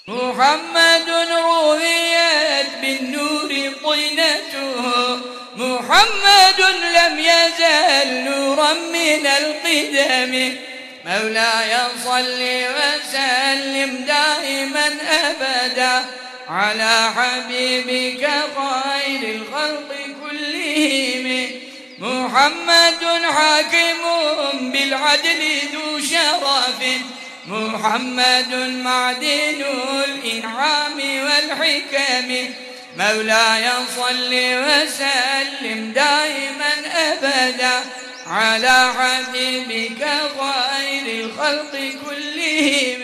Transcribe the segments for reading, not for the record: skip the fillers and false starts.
محمد رويت بالنور طينته محمد لم يزل نورا من القدم مولاي صل وسلم دائما أبدا على حبيبك خير الخلق كلهم محمد حاكم بالعدل ذو شرف محمد معدن الإنعام والحكم مولاي صل وسلم دائما أبدا على حبيبك خير الخلق كلهم.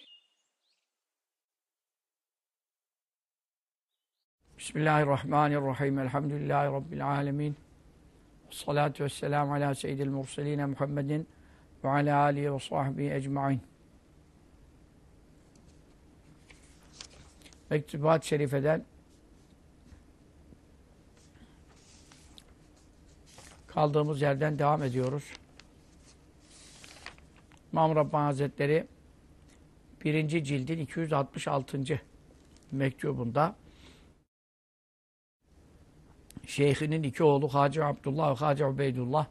Bismillahirrahmanirrahim. Elhamdülillahi Rabbil alemin. Salatu vesselamu ala seyyidil murseline Muhammedin ve ala alihi ve sahbihi ecmain. Mektubat-ı Şerife'den kaldığımız yerden devam ediyoruz. İmam Rabbani Hazretleri 1. cildin 266. mektubunda Şeyhinin iki oğlu Hacı Abdullah ve Hacı Ubeydullah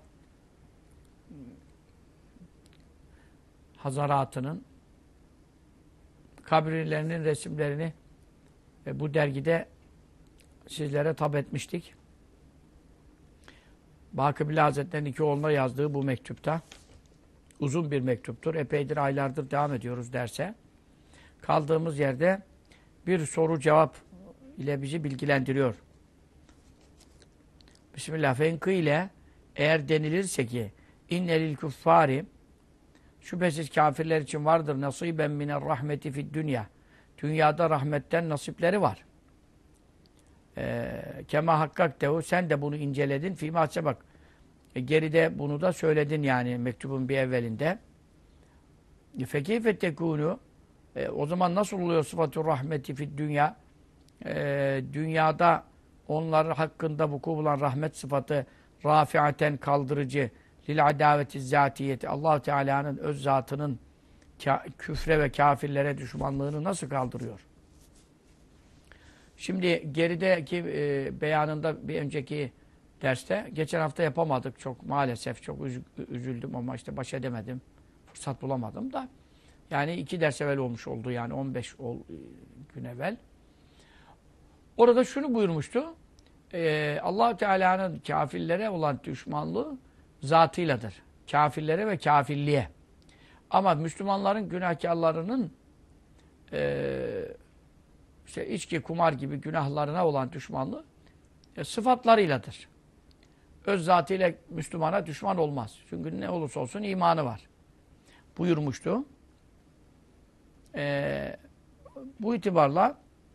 Hazaratının kabirlerinin resimlerini bu dergide sizlere tab etmiştik. Bakıbillah Hazretleri'nin iki oğluna yazdığı bu mektupta uzun bir mektuptur. Epeydir, aylardır devam ediyoruz derse. Kaldığımız yerde bir soru cevap ile bizi bilgilendiriyor. Bismillah. Fenkı ile eğer denilirse ki innelil kuffari şüphesiz kafirler için vardır nasiben miner rahmeti fid dünya. Dünyada rahmetten nasipleri var. Kema hakkak dehu sen de bunu inceledin. Fîmâse bak. Geride bunu da söyledin yani mektubun bir evvelinde. Fekeyfe tekûnû o zaman nasıl oluyor sıfatü rahmeti fid dünya? Dünyada onlar hakkında vuku bulan rahmet sıfatı rafiaten kaldırıcı lil adaveti zatiyeti Allah Teala'nın öz zatının küfre ve kafirlere düşmanlığını nasıl kaldırıyor? Şimdi gerideki beyanında bir önceki derste geçen hafta yapamadık. Çok maalesef çok üzüldüm ama işte baş edemedim. Fırsat bulamadım da. Yani 2 ders evvel olmuş oldu yani 15 gün evvel. Orada şunu buyurmuştu. Allah-u Teala'nın kafirlere olan düşmanlığı zatıyladır. Kafirlere ve kafirliğe. Ama Müslümanların günahkarlarının işte içki, kumar gibi günahlarına olan düşmanlığı sıfatlarıyladır. Öz zatıyla Müslümana düşman olmaz. Çünkü ne olursa olsun imanı var. Buyurmuştu. Bu itibarla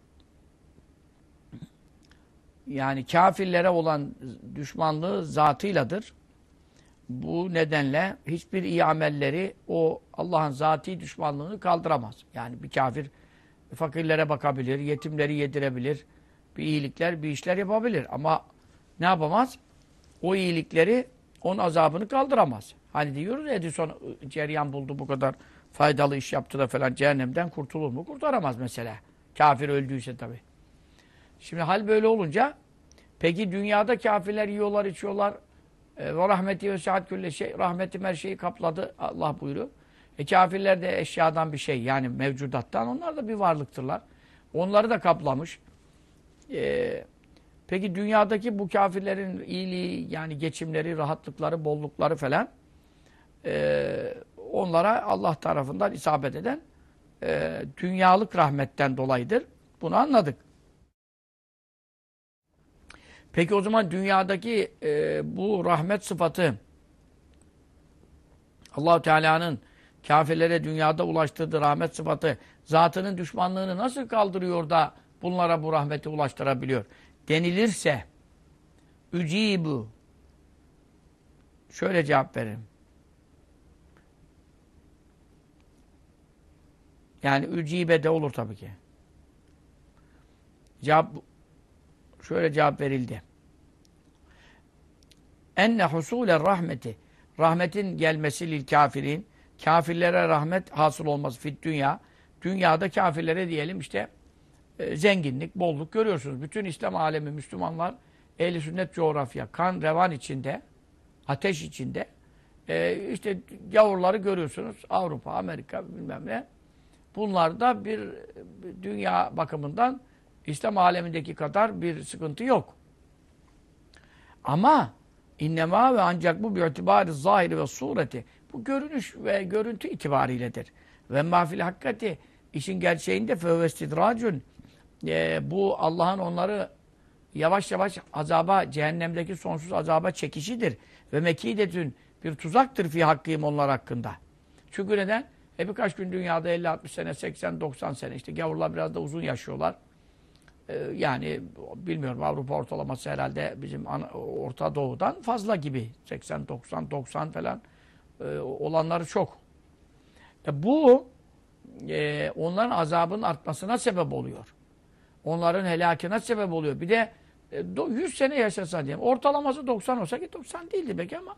yani kafirlere olan düşmanlığı zatıyladır. Bu nedenle hiçbir iyi amelleri o Allah'ın zati düşmanlığını kaldıramaz. Yani bir kafir fakirlere bakabilir, yetimleri yedirebilir, bir iyilikler, bir işler yapabilir. Ama ne yapamaz? O iyilikleri, onun azabını kaldıramaz. Hani diyoruz Edison cereyan buldu, bu kadar faydalı iş yaptı da falan cehennemden kurtulur mu? Kurtaramaz mesela. Kafir öldüyse tabii. Şimdi hal böyle olunca peki dünyada kafirler yiyorlar, içiyorlar. Ve rahmeti ve saat külle şey. Rahmetim her şeyi kapladı. Allah buyuruyor. Kafirler de eşyadan bir şey. Yani mevcudattan. Onlar da bir varlıktırlar. Onları da kaplamış. Peki dünyadaki bu kafirlerin iyiliği, yani geçimleri, rahatlıkları, bollukları falan onlara Allah tarafından isabet eden dünyalık rahmetten dolayıdır. Bunu anladık. Peki o zaman dünyadaki bu rahmet sıfatı Allah-u Teala'nın kafirlere dünyada ulaştırdığı rahmet sıfatı zatının düşmanlığını nasıl kaldırıyor da bunlara bu rahmeti ulaştırabiliyor? Denilirse ücibu şöyle cevap veririm. Yani ücibe de olur tabii ki. Şöyle cevap verildi. Enne husûle rahmeti rahmetin gelmesi lil kafirin kafirlere rahmet hasıl olması fid dünya dünyada kafirlere diyelim işte zenginlik, bolluk görüyorsunuz. Bütün İslam alemi, Müslümanlar ehl-i sünnet coğrafya, kan revan içinde, ateş içinde. İşte gavurları görüyorsunuz. Avrupa, Amerika bilmem ne. Bunlarda bir dünya bakımından İslam alemindeki kadar bir sıkıntı yok. Ama innema ve ancak bu bir itibari zahiri ve sureti. Bu görünüş ve görüntü itibariyledir. Ve mafil hakikati işin gerçeğinde fevestidracun bu Allah'ın onları yavaş yavaş azaba, cehennemdeki sonsuz azaba çekişidir. Ve mekidetün bir tuzaktır fi hakkıyım onlar hakkında. Çünkü neden? Birkaç gün dünyada 50-60 sene, 80-90 sene işte gavurlar biraz da uzun yaşıyorlar. Yani bilmiyorum Avrupa ortalaması herhalde bizim Orta Doğu'dan fazla gibi. 80-90-90 falan olanları çok. Bu onların azabının artmasına sebep oluyor. Onların helakine sebep oluyor. Bir de 100 sene yaşasa diyelim. Ortalaması 90 olsa ki 90 değildi belki ama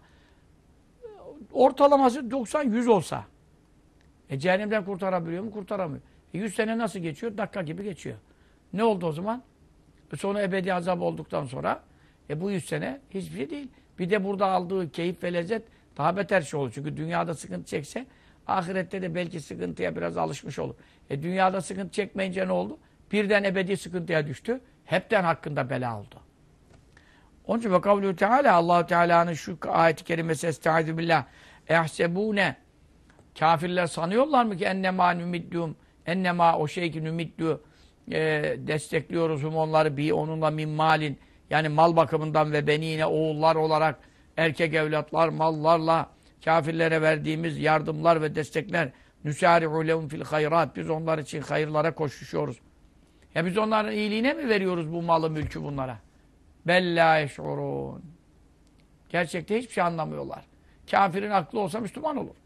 ortalaması 90-100 olsa cehennemden kurtarabiliyor mu? Kurtaramıyor. 100 sene nasıl geçiyor? Dakika gibi geçiyor. Ne oldu o zaman? Sonra ebedi azap olduktan sonra bu 100 sene hiçbir şey değil. Bir de burada aldığı keyif ve lezzet daha beter şey olur. Çünkü dünyada sıkıntı çekse ahirette de belki sıkıntıya biraz alışmış olur. Dünyada sıkıntı çekmeyince ne oldu? Birden ebedi sıkıntıya düştü. Hepten hakkında bela oldu. Onun için ve kavlu Teala Allah-u Teala'nın şu ayet-i kerimesi estaizu billah ehsebune kafirler sanıyorlar mı ki ennema nümiddûm ennema o şey ki nümiddû destekliyoruz onları bir onunla min malin yani mal bakımından ve benine oğullar olarak erkek evlatlar mallarla kafirlere verdiğimiz yardımlar ve destekler nusari'u lehum fil hayrat biz onlar için hayırlara koşuşuyoruz. Ya biz onların iyiliğine mi veriyoruz bu malı mülkü bunlara? Bella eş'urun. Gerçekte hiçbir şey anlamıyorlar. Kafirin aklı olsa Müslüman olur.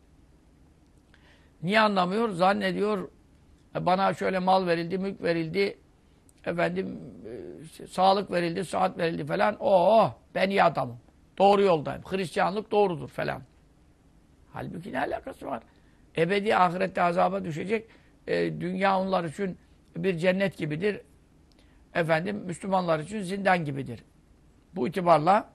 Niye anlamıyor? Zannediyor bana şöyle mal verildi, mülk verildi, efendim sağlık verildi, sıhhat verildi falan. Ben iyi adamım. Doğru yoldayım. Hristiyanlık doğrudur falan. Halbuki ne alakası var? Ebedi ahirette azaba düşecek. Dünya onlar için bir cennet gibidir. Efendim Müslümanlar için zindan gibidir. Bu itibarla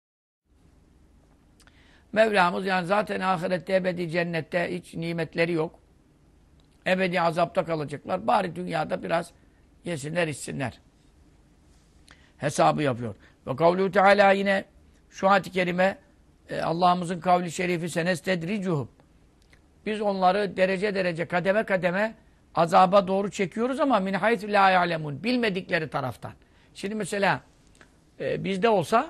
Mevlamız yani zaten ahirette ebedi cennette hiç nimetleri yok. Ebedi azapta kalacaklar. Bari dünyada biraz yesinler içsinler. Hesabı yapıyor. Ve kavlu Teala yine şu ayet-i kerime Allah'ımızın kavli şerifi senestedricuhum. Biz onları derece derece kademe kademe azaba doğru çekiyoruz ama min haythu la ya'lemun bilmedikleri taraftan. Şimdi mesela bizde olsa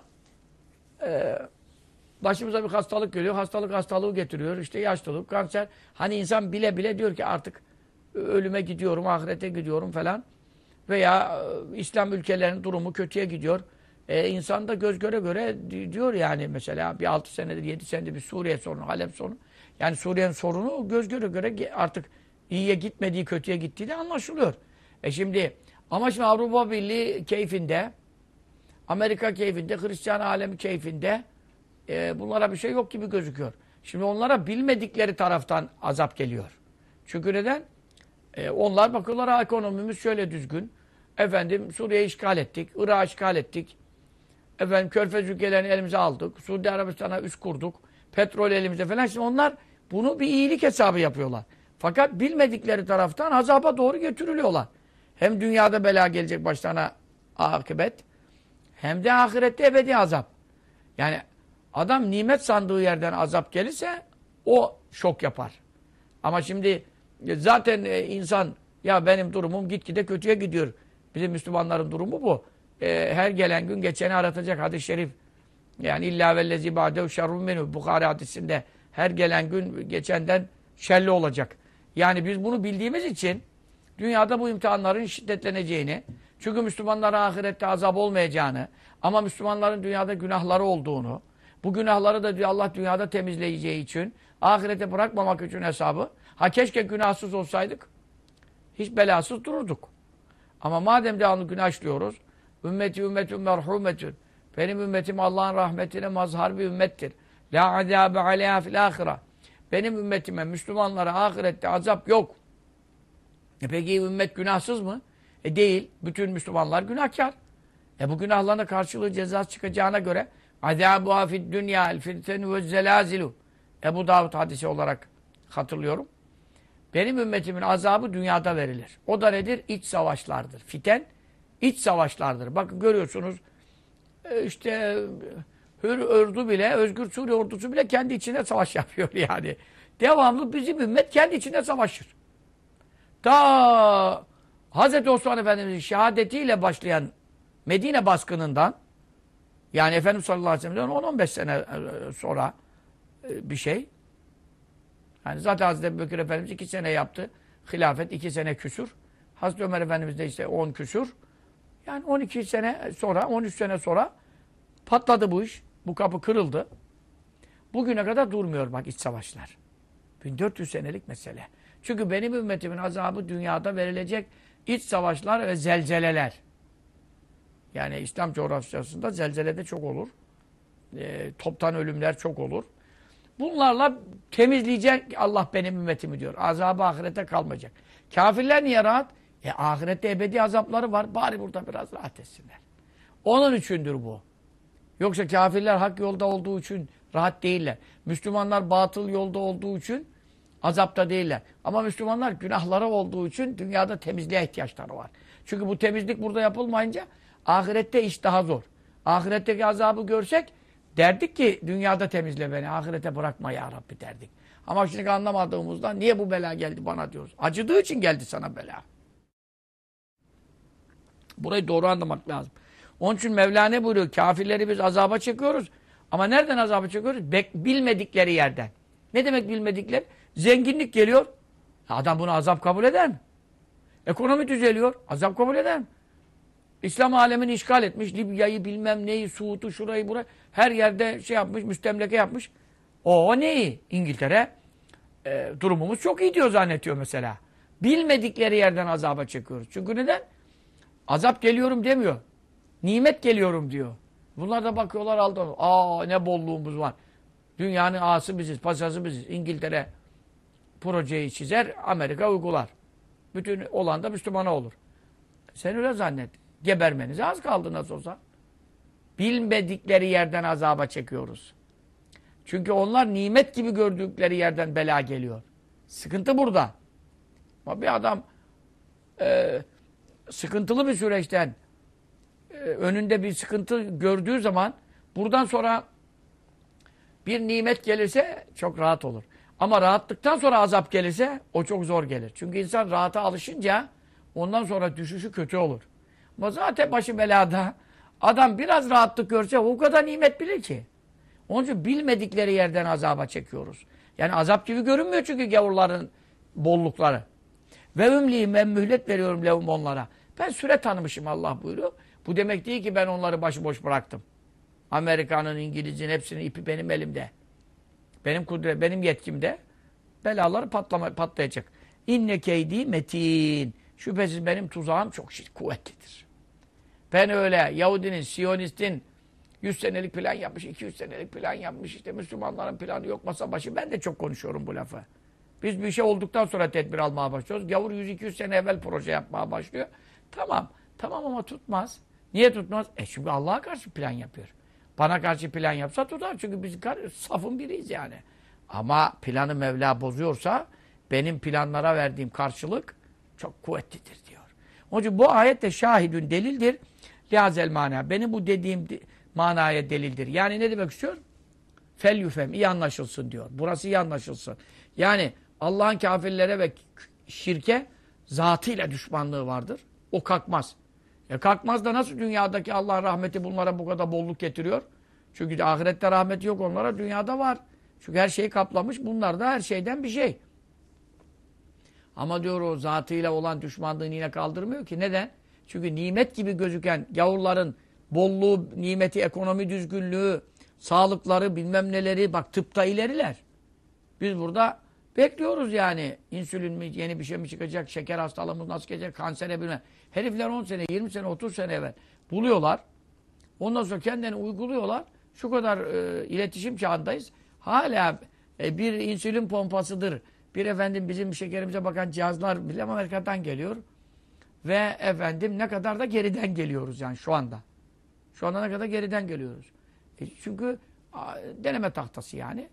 başımıza bir hastalık geliyor. Hastalık hastalığı getiriyor. İşte yaşlılık, kanser. Hani insan bile bile diyor ki artık ölüme gidiyorum, ahirete gidiyorum falan. Veya İslam ülkelerinin durumu kötüye gidiyor. İnsan da göz göre göre diyor yani mesela bir 6 senedir, 7 senedir bir Suriye sorunu, Halep sorunu. Yani Suriye'nin sorunu göz göre göre artık iyiye gitmediği, kötüye gittiği de anlaşılıyor. Şimdi Avrupa Birliği keyfinde, Amerika keyfinde, Hristiyan alemi keyfinde bunlara bir şey yok gibi gözüküyor. Şimdi onlara bilmedikleri taraftan azap geliyor. Çünkü neden? Onlar bakıyorlar ekonomimiz şöyle düzgün. Efendim Suriye'yi işgal ettik, Irak'ı işgal ettik. Efendim Körfez ülkelerini elimize aldık. Suudi Arabistan'a üs kurduk. Petrol elimizde falan. Şimdi onlar bunu bir iyilik hesabı yapıyorlar. Fakat bilmedikleri taraftan azaba doğru götürülüyorlar. Hem dünyada bela gelecek başlarına akıbet, hem de ahirette ebedi azap. Yani adam nimet sandığı yerden azap gelirse o şok yapar. Ama şimdi zaten insan ya benim durumum gitgide kötüye gidiyor. Bizim Müslümanların durumu bu. Her gelen gün geçeni aratacak hadis-i şerif. Yani illa vellezî ba'dehu şerrun minhu Bukhari hadisinde her gelen gün geçenden şerli olacak. Yani biz bunu bildiğimiz için dünyada bu imtihanların şiddetleneceğini, çünkü Müslümanlara ahirette azap olmayacağını ama Müslümanların dünyada günahları olduğunu, bu günahları da Allah dünyada temizleyeceği için ahirete bırakmamak için hesabı. Keşke günahsız olsaydık hiç belasız dururduk. Ama madem devamlı günah işliyoruz, ümmeti ümmetün merhumetün. Benim ümmetim Allah'ın rahmetine mazhar bir ümmettir. La azâbe aleyhâ fil âhira. Benim ümmetime, Müslümanlara ahirette azap yok. Peki ümmet günahsız mı? Değil. Bütün Müslümanlar günahkar. Bu günahlarına karşılığı cezası çıkacağına göre azâbuhâ fid dünyâ el fitenu ve zelâzilu. Ebu Davud hadisi olarak hatırlıyorum. Benim ümmetimin azabı dünyada verilir. O da nedir? İç savaşlardır. Fiten, iç savaşlardır. Bakın görüyorsunuz işte Hür ordu bile, Özgür Suriye ordusu bile kendi içinde savaş yapıyor yani. Devamlı bizim ümmet kendi içinde savaşır. Ta Hz. Osman Efendimiz'in şehadetiyle başlayan Medine baskınından, yani Efendimiz sallallahu aleyhi ve sellem'den 10-15 sene sonra bir şey. Yani zaten Hz. Ebubekir Efendimiz 2 sene yaptı. Hilafet 2 sene küsur. Hz. Ömer Efendimiz de işte 10 küsur. Yani 12 sene sonra, 13 sene sonra patladı bu iş. Bu kapı kırıldı. Bugüne kadar durmuyor bak iç savaşlar. 1400 senelik mesele. Çünkü benim ümmetimin azabı dünyada verilecek iç savaşlar ve zelzeleler. Yani İslam coğrafyasında zelzele de çok olur. Toptan ölümler çok olur. Bunlarla temizleyecek Allah benim ümmetimi diyor. Azabı ahirete kalmayacak. Kafirler niye rahat? Ahirette ebedi azapları var. Bari burada biraz rahat etsinler. Onun içindir bu. Yoksa kafirler hak yolda olduğu için rahat değiller. Müslümanlar batıl yolda olduğu için azapta değiller. Ama Müslümanlar günahları olduğu için dünyada temizliğe ihtiyaçları var. Çünkü bu temizlik burada yapılmayınca ahirette iş daha zor. Ahiretteki azabı görsek derdik ki dünyada temizle beni, ahirete bırakma ya Rabbi derdik. Ama şimdi anlamadığımızdan niye bu bela geldi bana diyoruz. Acıdığı için geldi sana bela. Burayı doğru anlamak lazım. Onun için Mevla ne buyuruyor? Kafirleri biz azaba çekiyoruz. Ama nereden azaba çekiyoruz? Bilmedikleri yerden. Ne demek bilmedikleri? Zenginlik geliyor. Adam bunu azap kabul eder mi? Ekonomi düzeliyor. Azap kabul eder mi? İslam alemini işgal etmiş. Libya'yı bilmem neyi, Suud'u, şurayı, burayı. Her yerde şey yapmış, müstemleke yapmış. O neyi? İngiltere durumumuz çok iyi diyor zannediyor mesela. Bilmedikleri yerden azaba çekiyoruz. Çünkü neden? Azap geliyorum demiyor. Nimet geliyorum diyor. Bunlar da bakıyorlar aldanıyor. Ne bolluğumuz var. Dünyanın ağası biziz, paşası biziz. İngiltere projeyi çizer, Amerika uygular. Bütün olan da Müslümana olur. Sen öyle zannet. Gebermenize az kaldı nasıl olsa. Bilmedikleri yerden azaba çekiyoruz. Çünkü onlar nimet gibi gördükleri yerden bela geliyor. Sıkıntı burada. Ama bir adam sıkıntılı bir süreçten önünde bir sıkıntı gördüğü zaman buradan sonra bir nimet gelirse çok rahat olur. Ama rahatlıktan sonra azap gelirse o çok zor gelir. Çünkü insan rahata alışınca ondan sonra düşüşü kötü olur. Ama zaten başı belada. Adam biraz rahatlık görse o kadar nimet bilir ki. Onun için bilmedikleri yerden azaba çekiyoruz. Yani azap gibi görünmüyor çünkü gavurların bollukları. Ve ümliyim, ben mühlet veriyorum levum onlara. Ben süre tanımışım Allah buyuruyor. Bu demek değil ki ben onları başıboş bıraktım. Amerika'nın, İngiliz'in hepsinin ipi benim elimde. Benim kudret, benim yetkimde. Belaları patlayacak. İnne keydi metin. Şüphesiz benim tuzağım çok kuvvetlidir. Ben öyle Yahudinin, Siyonistin 100 senelik plan yapmış, 200 senelik plan yapmış. İşte Müslümanların planı yok masa başı. Ben de çok konuşuyorum bu lafı. Biz bir şey olduktan sonra tedbir almaya başlıyoruz. Gavur 100-200 sene evvel proje yapmaya başlıyor. Tamam. Tamam ama tutmaz. Niye tutmaz? Çünkü Allah'a karşı plan yapıyor. Bana karşı plan yapsa tutar. Çünkü biz safın biriyiz yani. Ama planı Mevla bozuyorsa benim planlara verdiğim karşılık çok kuvvetlidir diyor. Onun için bu ayet de şahidün delildir. Lihazel mana. Benim bu dediğim manaya delildir. Yani ne demek istiyor? Fel yufem. İyi anlaşılsın diyor. Burası iyi anlaşılsın. Yani Allah'ın kafirlere ve şirke zatıyla düşmanlığı vardır. O kalkmaz. Kalkmaz da nasıl dünyadaki Allah'ın rahmeti bunlara bu kadar bolluk getiriyor? Çünkü ahirette rahmeti yok onlara, dünyada var. Çünkü her şeyi kaplamış, bunlar da her şeyden bir şey. Ama diyor o zatıyla olan düşmanlığını yine kaldırmıyor ki. Neden? Çünkü nimet gibi gözüken gavurların bolluğu, nimeti, ekonomi düzgünlüğü, sağlıkları, bilmem neleri, bak tıpta ileriler. Biz burada bekliyoruz yani. İnsülin mi, yeni bir şey mi çıkacak, şeker hastalığımız nasıl gelecek, kansere bilmem. Herifler 10 sene, 20 sene, 30 sene evvel buluyorlar. Ondan sonra kendilerini uyguluyorlar. Şu kadar iletişim çağındayız. Hala bir insülin pompasıdır, Bir efendim bizim şekerimize bakan cihazlar bile Amerika'dan geliyor. Ve efendim ne kadar da geriden geliyoruz yani şu anda. Şu anda ne kadar geriden geliyoruz. Çünkü deneme tahtası yani.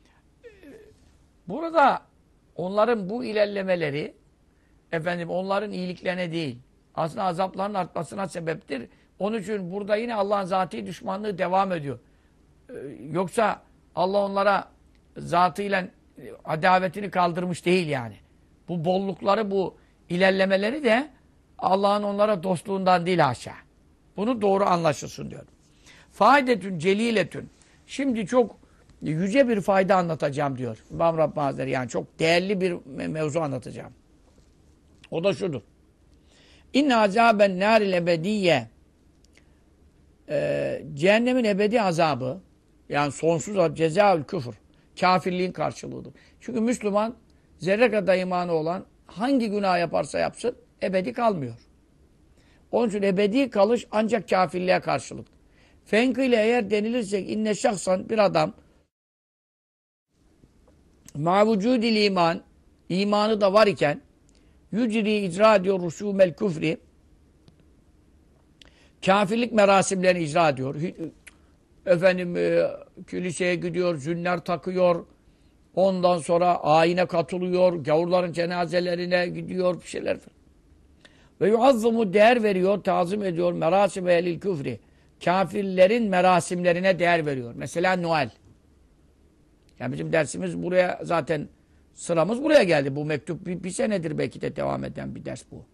Burada onların bu ilerlemeleri efendim onların iyiliklerine değil, aslında azapların artmasına sebeptir. Onun için burada yine Allah'ın zatî düşmanlığı devam ediyor. Yoksa Allah onlara zatıyla adavetini kaldırmış değil yani. Bu bollukları, bu ilerlemeleri de Allah'ın onlara dostluğundan değil haşa. Bunu doğru anlaşılsın diyorum. Faidetün celiletün. Şimdi çok yüce bir fayda anlatacağım diyor İmam Rabbani Hazretleri. Yani çok değerli bir mevzu anlatacağım. O da şudur. İnne azaben nâril ebediyye, cehennemin ebedi azabı, yani sonsuz azabı, cezaül küfür, kafirliğin karşılığıdır. Çünkü Müslüman zerre kadar imanı olan hangi günah yaparsa yapsın ebedi kalmıyor. Onun için ebedi kalış ancak kafirliğe karşılık. Fenkile eğer denilirse inne şahsan bir adam ma'vucudil iman, imanı da var iken yücri icra ediyor rusûmel küfri, kafirlik merasimlerini icra ediyor. Efendim kiliseye gidiyor, zünler takıyor. Ondan sonra ayine katılıyor. Gavurların cenazelerine gidiyor. Bir şeyler falan. Ve yuazzumu değer veriyor, tazim ediyor. Merasim ehlil küfri. Kafirlerin merasimlerine değer veriyor. Mesela Noel. Yani bizim dersimiz buraya zaten sıramız buraya geldi. Bu mektup bir senedir belki de devam eden bir ders bu.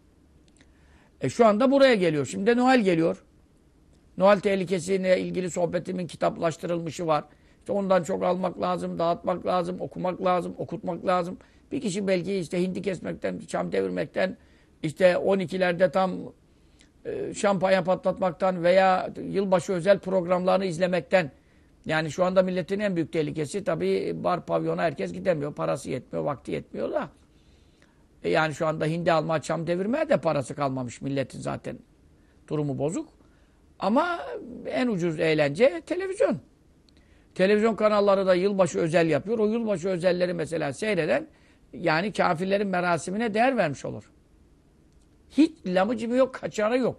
Şu anda buraya geliyor. Şimdi de Noel geliyor. Noel tehlikesiyle ilgili sohbetimin kitaplaştırılmışı var. İşte ondan çok almak lazım, dağıtmak lazım, okumak lazım, okutmak lazım. Bir kişi belki işte hindi kesmekten, çam devirmekten, işte 12'lerde tam şampanya patlatmaktan veya yılbaşı özel programlarını izlemekten. Yani şu anda milletin en büyük tehlikesi tabii bar, pavyona herkes gidemiyor. Parası yetmiyor, vakti yetmiyor da. Yani şu anda hindi alma, çam devirmeye de parası kalmamış milletin zaten. Durumu bozuk. Ama en ucuz eğlence televizyon. Televizyon kanalları da yılbaşı özel yapıyor. O yılbaşı özelleri mesela seyreden yani kafirlerin merasimine değer vermiş olur. Hiç lamıcımı yok, kaçarı yok.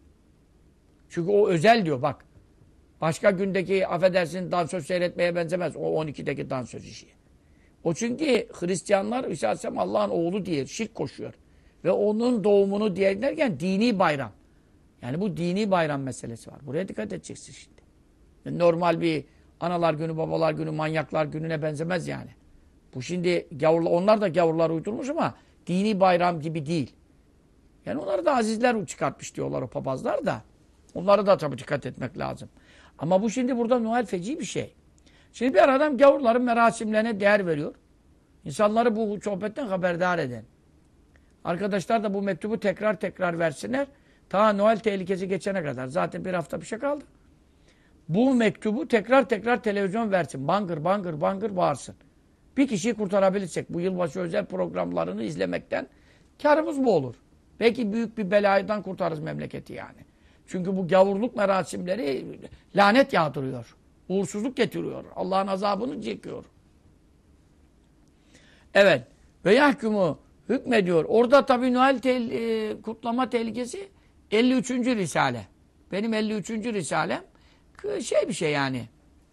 Çünkü o özel diyor bak. Başka gündeki affedersin dansöz seyretmeye benzemez. O 12'deki dansöz işi. O çünkü Hristiyanlar İsa Aleyhisselam Allah'ın oğlu diye şirk koşuyor. Ve onun doğumunu diye derken dini bayram. Yani bu dini bayram meselesi var. Buraya dikkat edeceksin şimdi. Normal bir analar günü, babalar günü, manyaklar gününe benzemez yani. Bu şimdi gavurlar, onlar da gavurlar uydurmuş ama dini bayram gibi değil. Yani onları da azizler çıkartmış diyorlar o papazlar da. Onlara da tabii dikkat etmek lazım. Ama bu şimdi burada Noel feci bir şey. Şimdi bir adam gavurların merasimlerine değer veriyor. İnsanları bu sohbetten haberdar eden. Arkadaşlar da bu mektubu tekrar tekrar versinler. Ta Noel tehlikesi geçene kadar. Zaten bir hafta bir şey kaldı. Bu mektubu tekrar tekrar televizyon versin. Bangır bangır bangır bağırsın. Bir kişiyi kurtarabilirsek bu yılbaşı özel programlarını izlemekten kârımız bu olur. Belki büyük bir beladan kurtarırız memleketi yani. Çünkü bu gavurluk merasimleri lanet yağdırıyor. Uğursuzluk getiriyor. Allah'ın azabını çekiyor. Evet. Ve yahkumu hükmediyor. Orada tabii Noel kutlama tehlikesi 53. Risale. Benim 53. Risalem bir şey yani.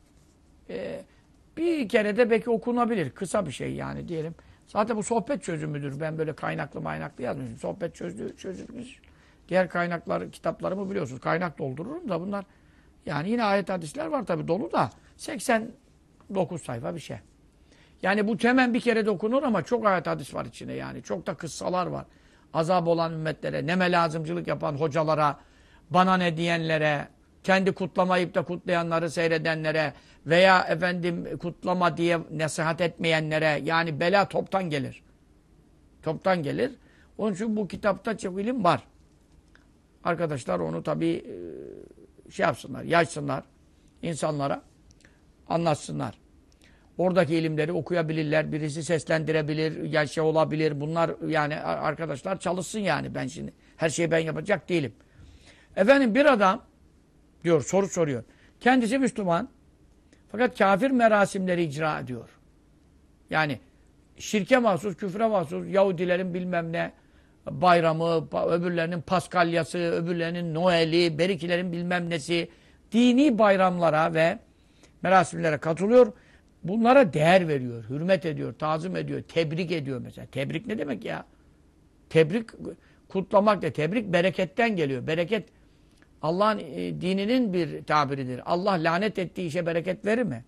Bir kere de belki okunabilir. Kısa bir şey yani diyelim. Zaten bu sohbet çözümüdür. Ben böyle kaynaklı yazmışım. Sohbet çözülmüş. Diğer kaynaklar, kitaplarımı biliyorsunuz. Kaynak doldururum da bunlar yani yine ayet hadisler var tabii dolu da 89 sayfa bir şey. Yani bu hemen bir kere de okunur ama çok ayet hadis var içinde yani. Çok da kıssalar var. Azap olan ümmetlere, neme lazımcılık yapan hocalara, bana ne diyenlere, kendi kutlamayıp da kutlayanları seyredenlere veya efendim kutlama diye nasihat etmeyenlere yani bela toptan gelir. Toptan gelir. Onun için bu kitapta çok ilim var. Arkadaşlar onu tabii yapsınlar, yaşsınlar insanlara, anlatsınlar. Oradaki ilimleri okuyabilirler, birisi seslendirebilir, ya olabilir. Bunlar yani arkadaşlar çalışsın yani ben şimdi. Her şeyi ben yapacak değilim. Efendim bir adam diyor, soru soruyor. Kendisi Müslüman fakat kafir merasimleri icra ediyor. Yani şirke mahsus, küfre mahsus, Yahudilerin bilmem ne bayramı, öbürlerinin Paskalyası, öbürlerinin Noel'i, berikilerin bilmem nesi, dini bayramlara ve merasimlere katılıyor. Bunlara değer veriyor, hürmet ediyor, tazim ediyor, tebrik ediyor mesela. Tebrik ne demek ya? Tebrik, kutlamak da, tebrik bereketten geliyor. Bereket Allah'ın dininin bir tabiridir. Allah lanet ettiği işe bereket verir mi?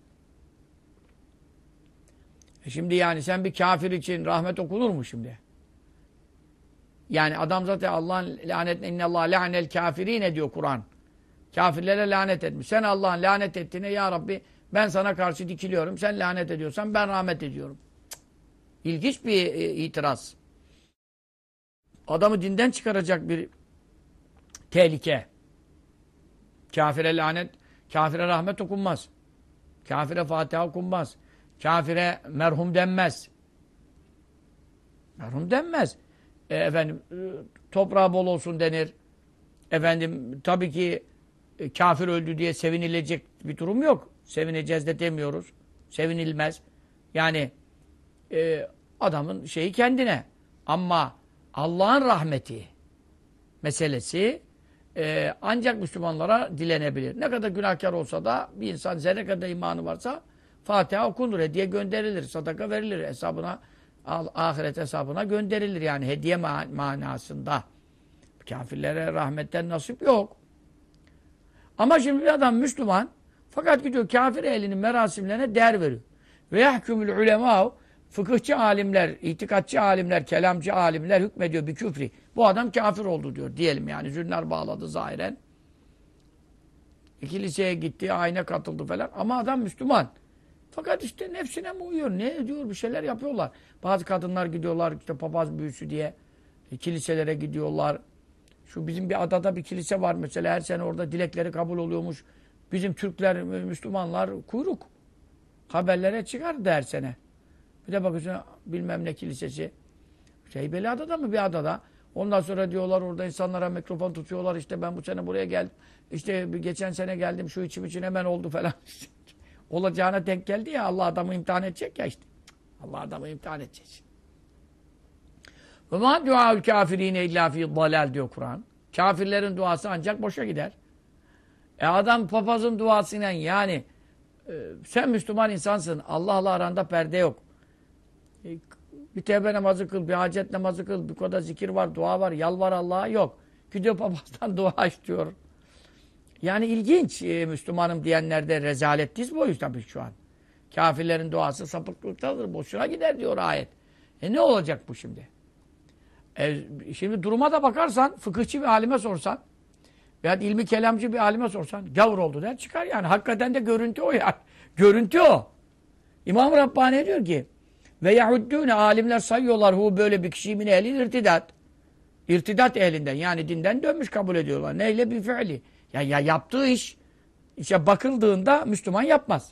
Şimdi yani sen bir kafir için rahmet okunur mu şimdi? Yani adam zaten Allah'ın lanetine innallâh la'nel kafirîne diyor Kur'an. Kafirlere lanet etmiş. Sen Allah'ın lanet ettiğine ya Rabbi ben sana karşı dikiliyorum. Sen lanet ediyorsan ben rahmet ediyorum. Cık. İlginç bir itiraz. Adamı dinden çıkaracak bir tehlike. Kafire lanet, kafire rahmet okunmaz. Kafire Fatiha okunmaz. Kafire merhum denmez. Merhum denmez. Toprağı bol olsun denir. Tabii ki kafir öldü diye sevinilecek bir durum yok. Sevineceğiz de demiyoruz. Sevinilmez. Yani adamın şeyi kendine. Ama Allah'ın rahmeti meselesi ancak Müslümanlara dilenebilir. Ne kadar günahkar olsa da bir insan zerre kadar imanı varsa Fatiha okunur, hediye gönderilir, sadaka verilir, hesabına, ahiret hesabına gönderilir. Yani hediye manasında. Kafirlere rahmetten nasip yok. Ama şimdi bir adam Müslüman fakat gidiyor kafir ehlinin merasimlerine değer veriyor. Ve yahkumul ulemâ, fıkıhçı alimler, itikatçı alimler, kelamcı alimler hükmediyor bir küfri. Bu adam kafir oldu diyor. Diyelim yani zünnar bağladı zahiren. Kiliseye gitti, ayine katıldı falan. Ama adam Müslüman. Fakat işte nefsine mi uyuyor? Ne ediyor? Bir şeyler yapıyorlar. Bazı kadınlar gidiyorlar işte papaz büyüsü diye kiliselere gidiyorlar. Şu bizim bir adada bir kilise var mesela. Her sene orada dilekleri kabul oluyormuş. Bizim Türkler, Müslümanlar kuyruk. Haberlere çıkardı her sene. Bir de bakıyorsun bilmem ne kilisesi. Heybeliada'da mı bir adada? Ondan sonra diyorlar orada insanlara mikrofon tutuyorlar. İşte ben bu sene buraya geldim. İşte geçen sene geldim şu içim için hemen oldu falan. Olacağına denk geldi ya Allah adamı imtihan edecek ya işte. Allah adamı imtihan edecek. Ve ma duaul kafirine illa fi dalal diyor Kur'an. Kafirlerin duası ancak boşa gider. Adam papazın duasıyla yani sen Müslüman insansın. Allah'la aranda perde yok. Bir tevbe namazı kıl, bir hacet namazı kıl, bir kadar zikir var, dua var, yalvar Allah'a yok. Gidiyor papazdan dua istiyor. Yani ilginç Müslümanım diyenlerde rezalet diz boyu tabii şu an. Kafirlerin duası sapıklıktadır, boşuna gider diyor ayet. Ne olacak bu şimdi? Şimdi duruma da bakarsan, fıkıhçı bir alime sorsan, veya ilmi kelamcı bir alime sorsan, gavur oldu der çıkar yani. Hakikaten de görüntü o ya. Görüntü o. İmam Rabbani diyor ki, ve yahuddûne alimler sayıyorlar hu böyle bir kişiyi min ehlil irtidat. İrtidat ehlinden yani dinden dönmüş kabul ediyorlar. Neyle bir fiili. Ya yaptığı iş işte bakıldığında Müslüman yapmaz.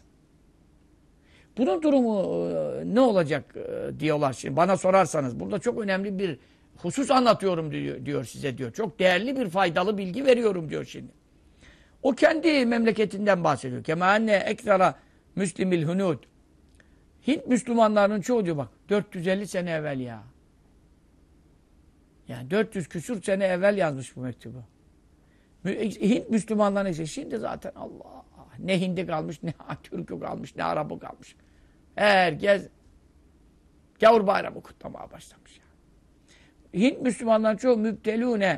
Bunun durumu ne olacak diyorlar şimdi. Bana sorarsanız burada çok önemli bir husus anlatıyorum diyor size diyor. Çok değerli bir faydalı bilgi veriyorum diyor şimdi. O kendi memleketinden bahsediyor. Kema enne ekstra müslimil hunud. Hint Müslümanlarının çoğu diyor bak 450 sene evvel ya. Yani 400 küsur sene evvel yazmış bu mektubu. Hint Müslümanlarının işte şimdi zaten Allah ne Hindi kalmış, ne Türk'ü kalmış, ne Arap'ı kalmış. Herkes gavur bayramı kutlamaya başlamış. Yani. Hint Müslümanların çoğu müptelûne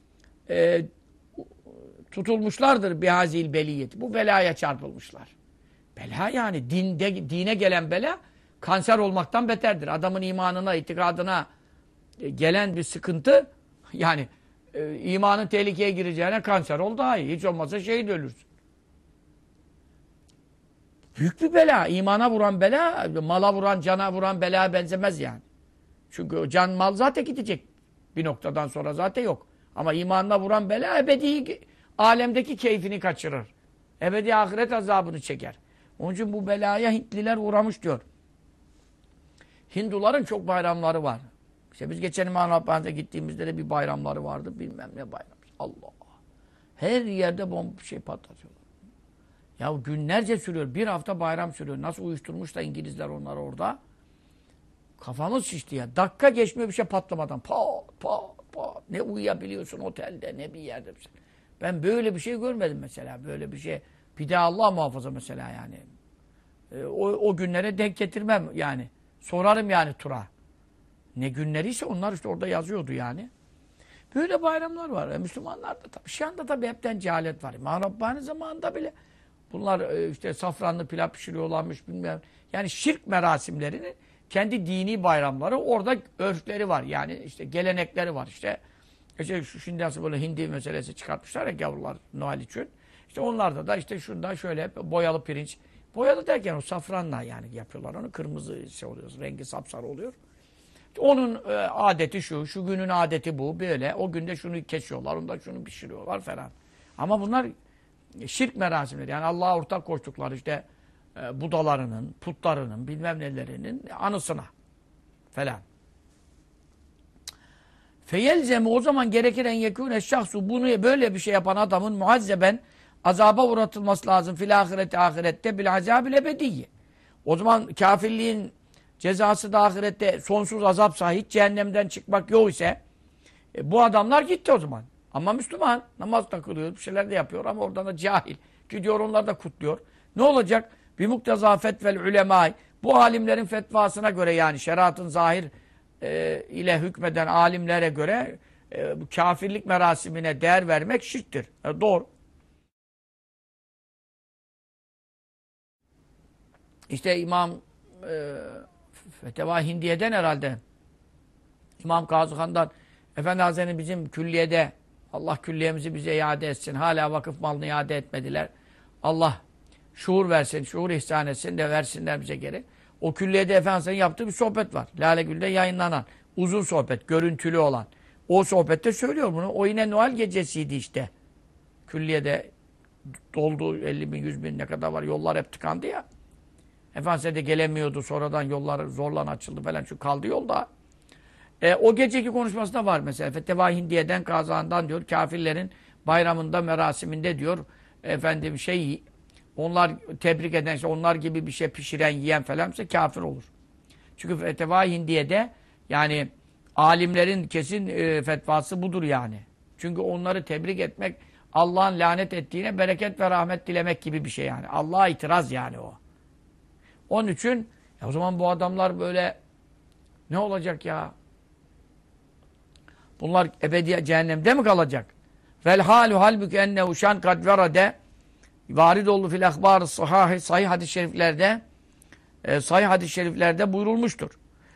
tutulmuşlardır bihazil beliyeti. Bu belaya çarpılmışlar. Bela yani dine gelen bela kanser olmaktan beterdir. Adamın imanına, itikadına gelen bir sıkıntı yani imanın tehlikeye gireceğine kanser ol daha iyi. Hiç olmazsa şehit ölürsün. Büyük bir bela. İmana vuran bela, mala vuran, cana vuran belaya benzemez yani. Çünkü o can, mal zaten gidecek. Bir noktadan sonra zaten yok. Ama imanına vuran bela ebedi alemdeki keyfini kaçırır. Ebedi ahiret azabını çeker. Onun için bu belaya Hintliler uğramış diyor. Hinduların çok bayramları var. İşte biz geçen İmam Rabbani'de gittiğimizde de bir bayramları vardı. Bilmem ne bayram. Allah. Her yerde bomba şey patlatıyorlar. Ya günlerce sürüyor. Bir hafta bayram sürüyor. Nasıl uyuşturmuş da İngilizler onları orada. Kafamız şişti ya. Dakika geçmiyor bir şey patlamadan. Pat pat pat. Ne uyuyabiliyorsun otelde ne bir yerde. Ben böyle bir şey görmedim mesela. Böyle bir şey. Bir de Allah muhafaza mesela yani. O günlere denk getirmem yani. Sorarım yani Tur'a. Ne günleriyse onlar işte orada yazıyordu yani. Böyle bayramlar var. Müslümanlarda tabii. Şu anda tabii hepten cehalet var. İmam Rabbani zamanında bile bunlar işte safranlı pilav pişiriyorlarmış bilmem. Yani şirk merasimlerinin kendi dini bayramları orada örfleri var. Yani işte gelenekleri var işte. Şimdi nasıl böyle hindi meselesi çıkartmışlar ya gavurlar Noel için. İşte onlarda da işte şunda şöyle boyalı pirinç. Boyalı derken o safranla yani yapıyorlar onu. Kırmızı şey oluyor. Rengi sapsarı oluyor. Onun adeti şu günün adeti bu, böyle. O günde şunu kesiyorlar, onda şunu pişiriyorlar falan. Ama bunlar şirk merasimleri. Yani Allah'a ortak koştukları işte budalarının, putlarının, bilmem nelerinin anısına falan. Feyelzemi o zaman gerekir en yekûne şahsu bunu böyle bir şey yapan adamın muazzeben azaba uğratılması lazım fil ahirette bil azabil ebediyye. O zaman kafirliğin cezası da ahirette sonsuz azapsa hiç cehennemden çıkmak yok ise bu adamlar gitti o zaman. Ama Müslüman namaz da kılıyor, bir şeyler de yapıyor ama oradan da cahil. Gidiyor onlar da kutluyor. Ne olacak? Bir mukteza fetvel ulemâ. Bu alimlerin fetvasına göre yani şeriatın zahir ile hükmeden alimlere göre bu kafirlik merasimine değer vermek şirktir. Doğru. İşte İmam Feteva Hindiye'den herhalde İmam Kazıkhan'dan Efendi Hazretleri bizim külliyede Allah külliyemizi bize iade etsin. Hala vakıf malını iade etmediler. Allah şuur versin, şuur ihsan etsin de versinler bize geri. O külliyede Efendimiz'in yaptığı bir sohbet var. Lale Gül'de yayınlanan. Uzun sohbet, görüntülü olan. O sohbette söylüyor bunu. O yine Noel gecesiydi işte. Külliyede doldu 50 bin, 100 bin ne kadar var. Yollar hep tıkandı ya. Efendimiz de gelemiyordu. Sonradan yollar zorla açıldı falan. Çünkü kaldı yolda. O geceki konuşmasında var mesela. Feteva Hindiye'den, Kazan'dan diyor. Kafirlerin bayramında, merasiminde diyor. Efendim onlar tebrik eden, işte onlar gibi bir şey pişiren, yiyen falan ise kafir olur. Çünkü Feteva Hindiye'de yani alimlerin kesin fetvası budur yani. Çünkü onları tebrik etmek Allah'ın lanet ettiğine bereket ve rahmet dilemek gibi bir şey yani. Allah'a itiraz yani o. Onun için o zaman bu adamlar böyle ne olacak ya? Bunlar ebedi cehennemde mi kalacak? Vel halu halbuki ennehu şan kad verade varid oldu fil ahbar sahih hadis-i şeriflerde sahih hadis-i şeriflerde buyurulmuştur.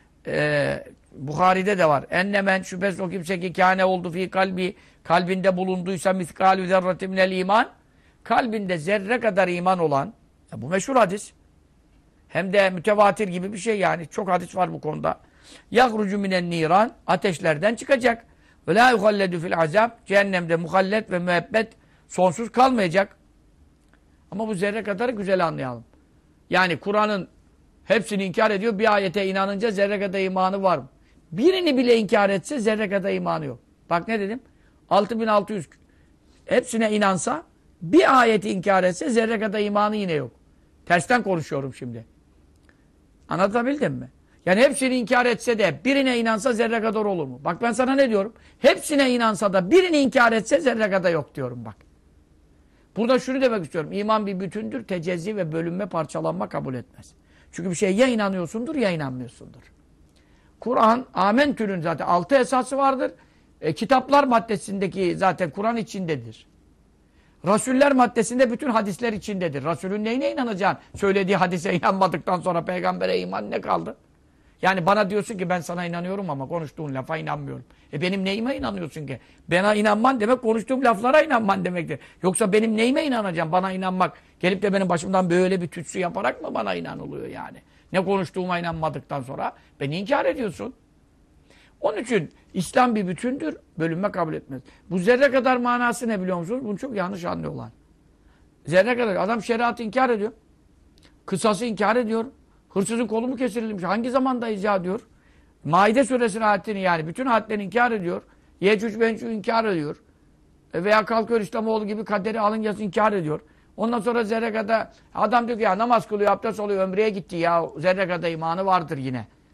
Buhari'de de var. Ennemen şüphesiz o kimse ki kâne oldu fi kalbinde bulunduysa miskâlü zerreti minel iman kalbinde zerre kadar iman olan bu meşhur hadis. Hem de mütevatir gibi bir şey yani. Çok hadis var bu konuda. Yahrucu minen niran ateşlerden çıkacak. Ve la yuhalledu fil azab cehennemde muhallet ve müebbet sonsuz kalmayacak. Ama bu zerre kadar güzel anlayalım. Yani Kur'an'ın hepsini inkar ediyor. Bir ayete inanınca zerre kadar imanı var mı? Birini bile inkar etse zerre kadar imanı yok. Bak ne dedim? 6600 hepsine inansa bir ayeti inkar etse zerre kadar imanı yine yok. Tersten konuşuyorum şimdi. Anlatabildim mi? Yani hepsini inkar etse de birine inansa zerre kadar olur mu? Bak ben sana ne diyorum? Hepsine inansa da birini inkar etse zerre kadar yok diyorum bak. Burada şunu demek istiyorum. İman bir bütündür. Tecezzi ve bölünme, parçalanma kabul etmez. Çünkü bir şeye ya inanıyorsundur ya inanmıyorsundur. Kur'an, Amentü'nün zaten 6 esası vardır. Kitaplar maddesindeki zaten Kur'an içindedir. Rasuller maddesinde bütün hadisler içindedir. Resulün neyine inanacaksın? Söylediği hadise inanmadıktan sonra peygambere iman ne kaldı? Yani bana diyorsun ki ben sana inanıyorum ama konuştuğun lafa inanmıyorum. Benim neyime inanıyorsun ki? Bana inanman demek konuştuğum laflara inanman demektir. Yoksa benim neyime inanacağım? Bana inanmak gelip de benim başımdan böyle bir tütsü yaparak mı bana inanılıyor yani? Ne konuştuğuma inanmadıktan sonra beni inkar ediyorsun. Onun için İslam bir bütündür, bölünme kabul etmez. Bu zerre kadar manası ne biliyor musunuz? Bunu çok yanlış anlıyorlar. Zerre kadar. Adam şeriatı inkar ediyor. Kısası inkar ediyor. Hırsızın kolu mu kesirilmiş? Hangi zamandayız ya diyor. Maide suresinin ayetini yani bütün ayetlerini inkar ediyor. Yecüc Bencüc inkar ediyor. Veya kalkıyor İslamoğlu gibi kaderi alıncası inkar ediyor. Ondan sonra zerre kadar adam diyor ki ya namaz kılıyor, abdest oluyor, ömreye gitti ya. Zerre kadar imanı vardır yine.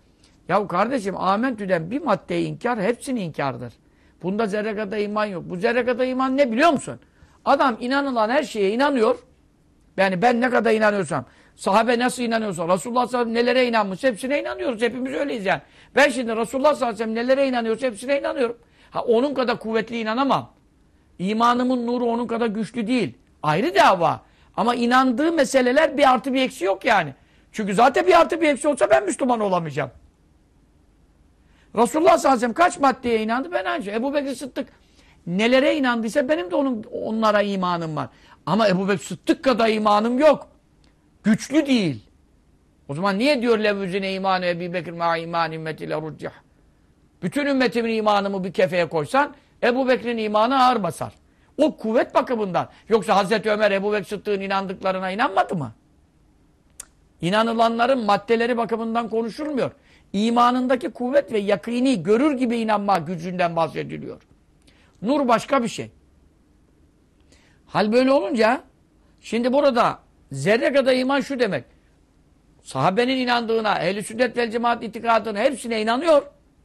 Ya kardeşim amentüden bir maddeyi inkar hepsini inkardır. Bunda zerre kadar iman yok. Bu zerre kadar iman ne biliyor musun? Adam inanılan her şeye inanıyor. Yani ben ne kadar inanıyorsam, sahabe nasıl inanıyorsa, Resulullah sallallahu aleyhi ve sellem nelere inanmış hepsine inanıyoruz. Hepimiz öyleyiz yani. Ben şimdi Resulullah sallallahu aleyhi ve sellem nelere inanıyorsa hepsine inanıyorum. Ha onun kadar kuvvetli inanamam. İmanımın nuru onun kadar güçlü değil. Ayrı dava. Ama inandığı meseleler bir artı bir eksi yok yani. Çünkü zaten bir artı bir eksi olsa ben Müslüman olamayacağım. Resulullah sallallahu aleyhi ve sellem kaç maddeye inandı? Ben aynı şey. Ebu Bekir Sıddık nelere inandıysa benim de onlara imanım var. Ama Ebu Bekir Sıddık kadar imanım yok. Güçlü değil. O zaman niye diyor levvüzine imanı Ebu Bekir ma iman ümmetiyle ruccah. Bütün ümmetimin imanımı bir kefeye koysan Ebu Bekir'in imanı ağır basar. O kuvvet bakımından. Yoksa Hazreti Ömer Ebu Bekir Sıddık'ın inandıklarına inanmadı mı? İnanılanların maddeleri bakımından konuşulmuyor. İmanındaki kuvvet ve yakini görür gibi inanma gücünden bahsediliyor. Nur başka bir şey. Hal böyle olunca şimdi burada zerre kadar iman şu demek. Sahabenin inandığına, ehl-i sünnet vel cemaat itikadına hepsine inanıyor.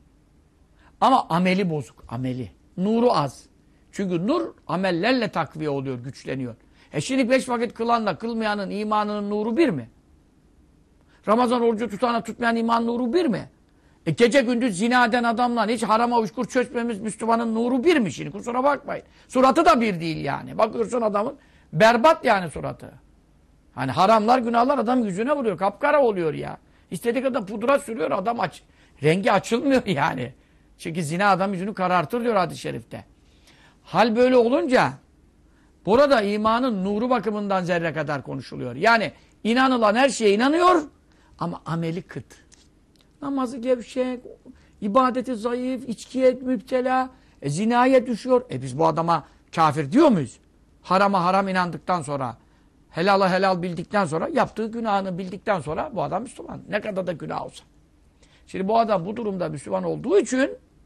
Ama ameli bozuk. Ameli. Nuru az. Çünkü nur amellerle takviye oluyor, güçleniyor. Şimdi 5 vakit kılanla kılmayanın imanının nuru bir mi? Ramazan orucu tutana tutmayan iman nuru bir mi? Gece gündüz zina eden adamla hiç harama uyuşkur çözmemiz Müslümanın nuru bir mi şimdi? Kusura bakmayın. Suratı da bir değil yani. Bakıyorsun adamın berbat yani suratı. Hani haramlar, günahlar adam yüzüne vuruyor. Kapkara oluyor ya. İstediği kadar pudra sürüyor adam rengi açılmıyor yani. Çünkü zina adam yüzünü karartır diyor hadis-i şerifte. Hal böyle olunca burada imanın nuru bakımından zerre kadar konuşuluyor. Yani inanılan her şeye inanıyor ama ameli kıt. Namazı gevşek, ibadeti zayıf, içkiye müptela, zinaya düşüyor. Biz bu adama kafir diyor muyuz? Harama haram inandıktan sonra, helala helal bildikten sonra, yaptığı günahını bildikten sonra bu adam Müslüman. Ne kadar da günah olsa. Şimdi bu adam bu durumda Müslüman olduğu için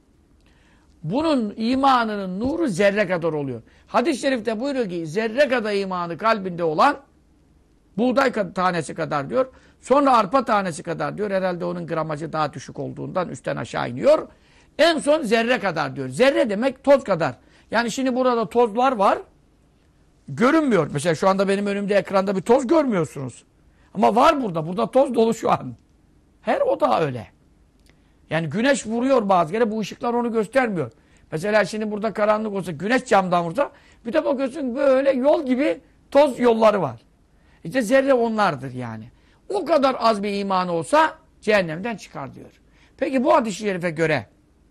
bunun imanının nuru zerre kadar oluyor. Hadis-i şerifte buyuruyor ki zerre kadar imanı kalbinde olan buğday tanesi kadar diyor. Sonra arpa tanesi kadar diyor. Herhalde onun gramajı daha düşük olduğundan üstten aşağı iniyor. En son zerre kadar diyor. Zerre demek toz kadar. Yani şimdi burada tozlar var. Görünmüyor. Mesela şu anda benim önümde ekranda bir toz görmüyorsunuz. Ama var burada. Burada toz dolu şu an. Her oda öyle. Yani güneş vuruyor bazı kere. Bu ışıklar onu göstermiyor. Mesela şimdi burada karanlık olsa, güneş camdan vursa bir de bakıyorsun böyle yol gibi toz yolları var. İşte zerre onlardır yani. O kadar az bir imanı olsa cehennemden çıkar diyor. Peki bu hadis-i şerife göre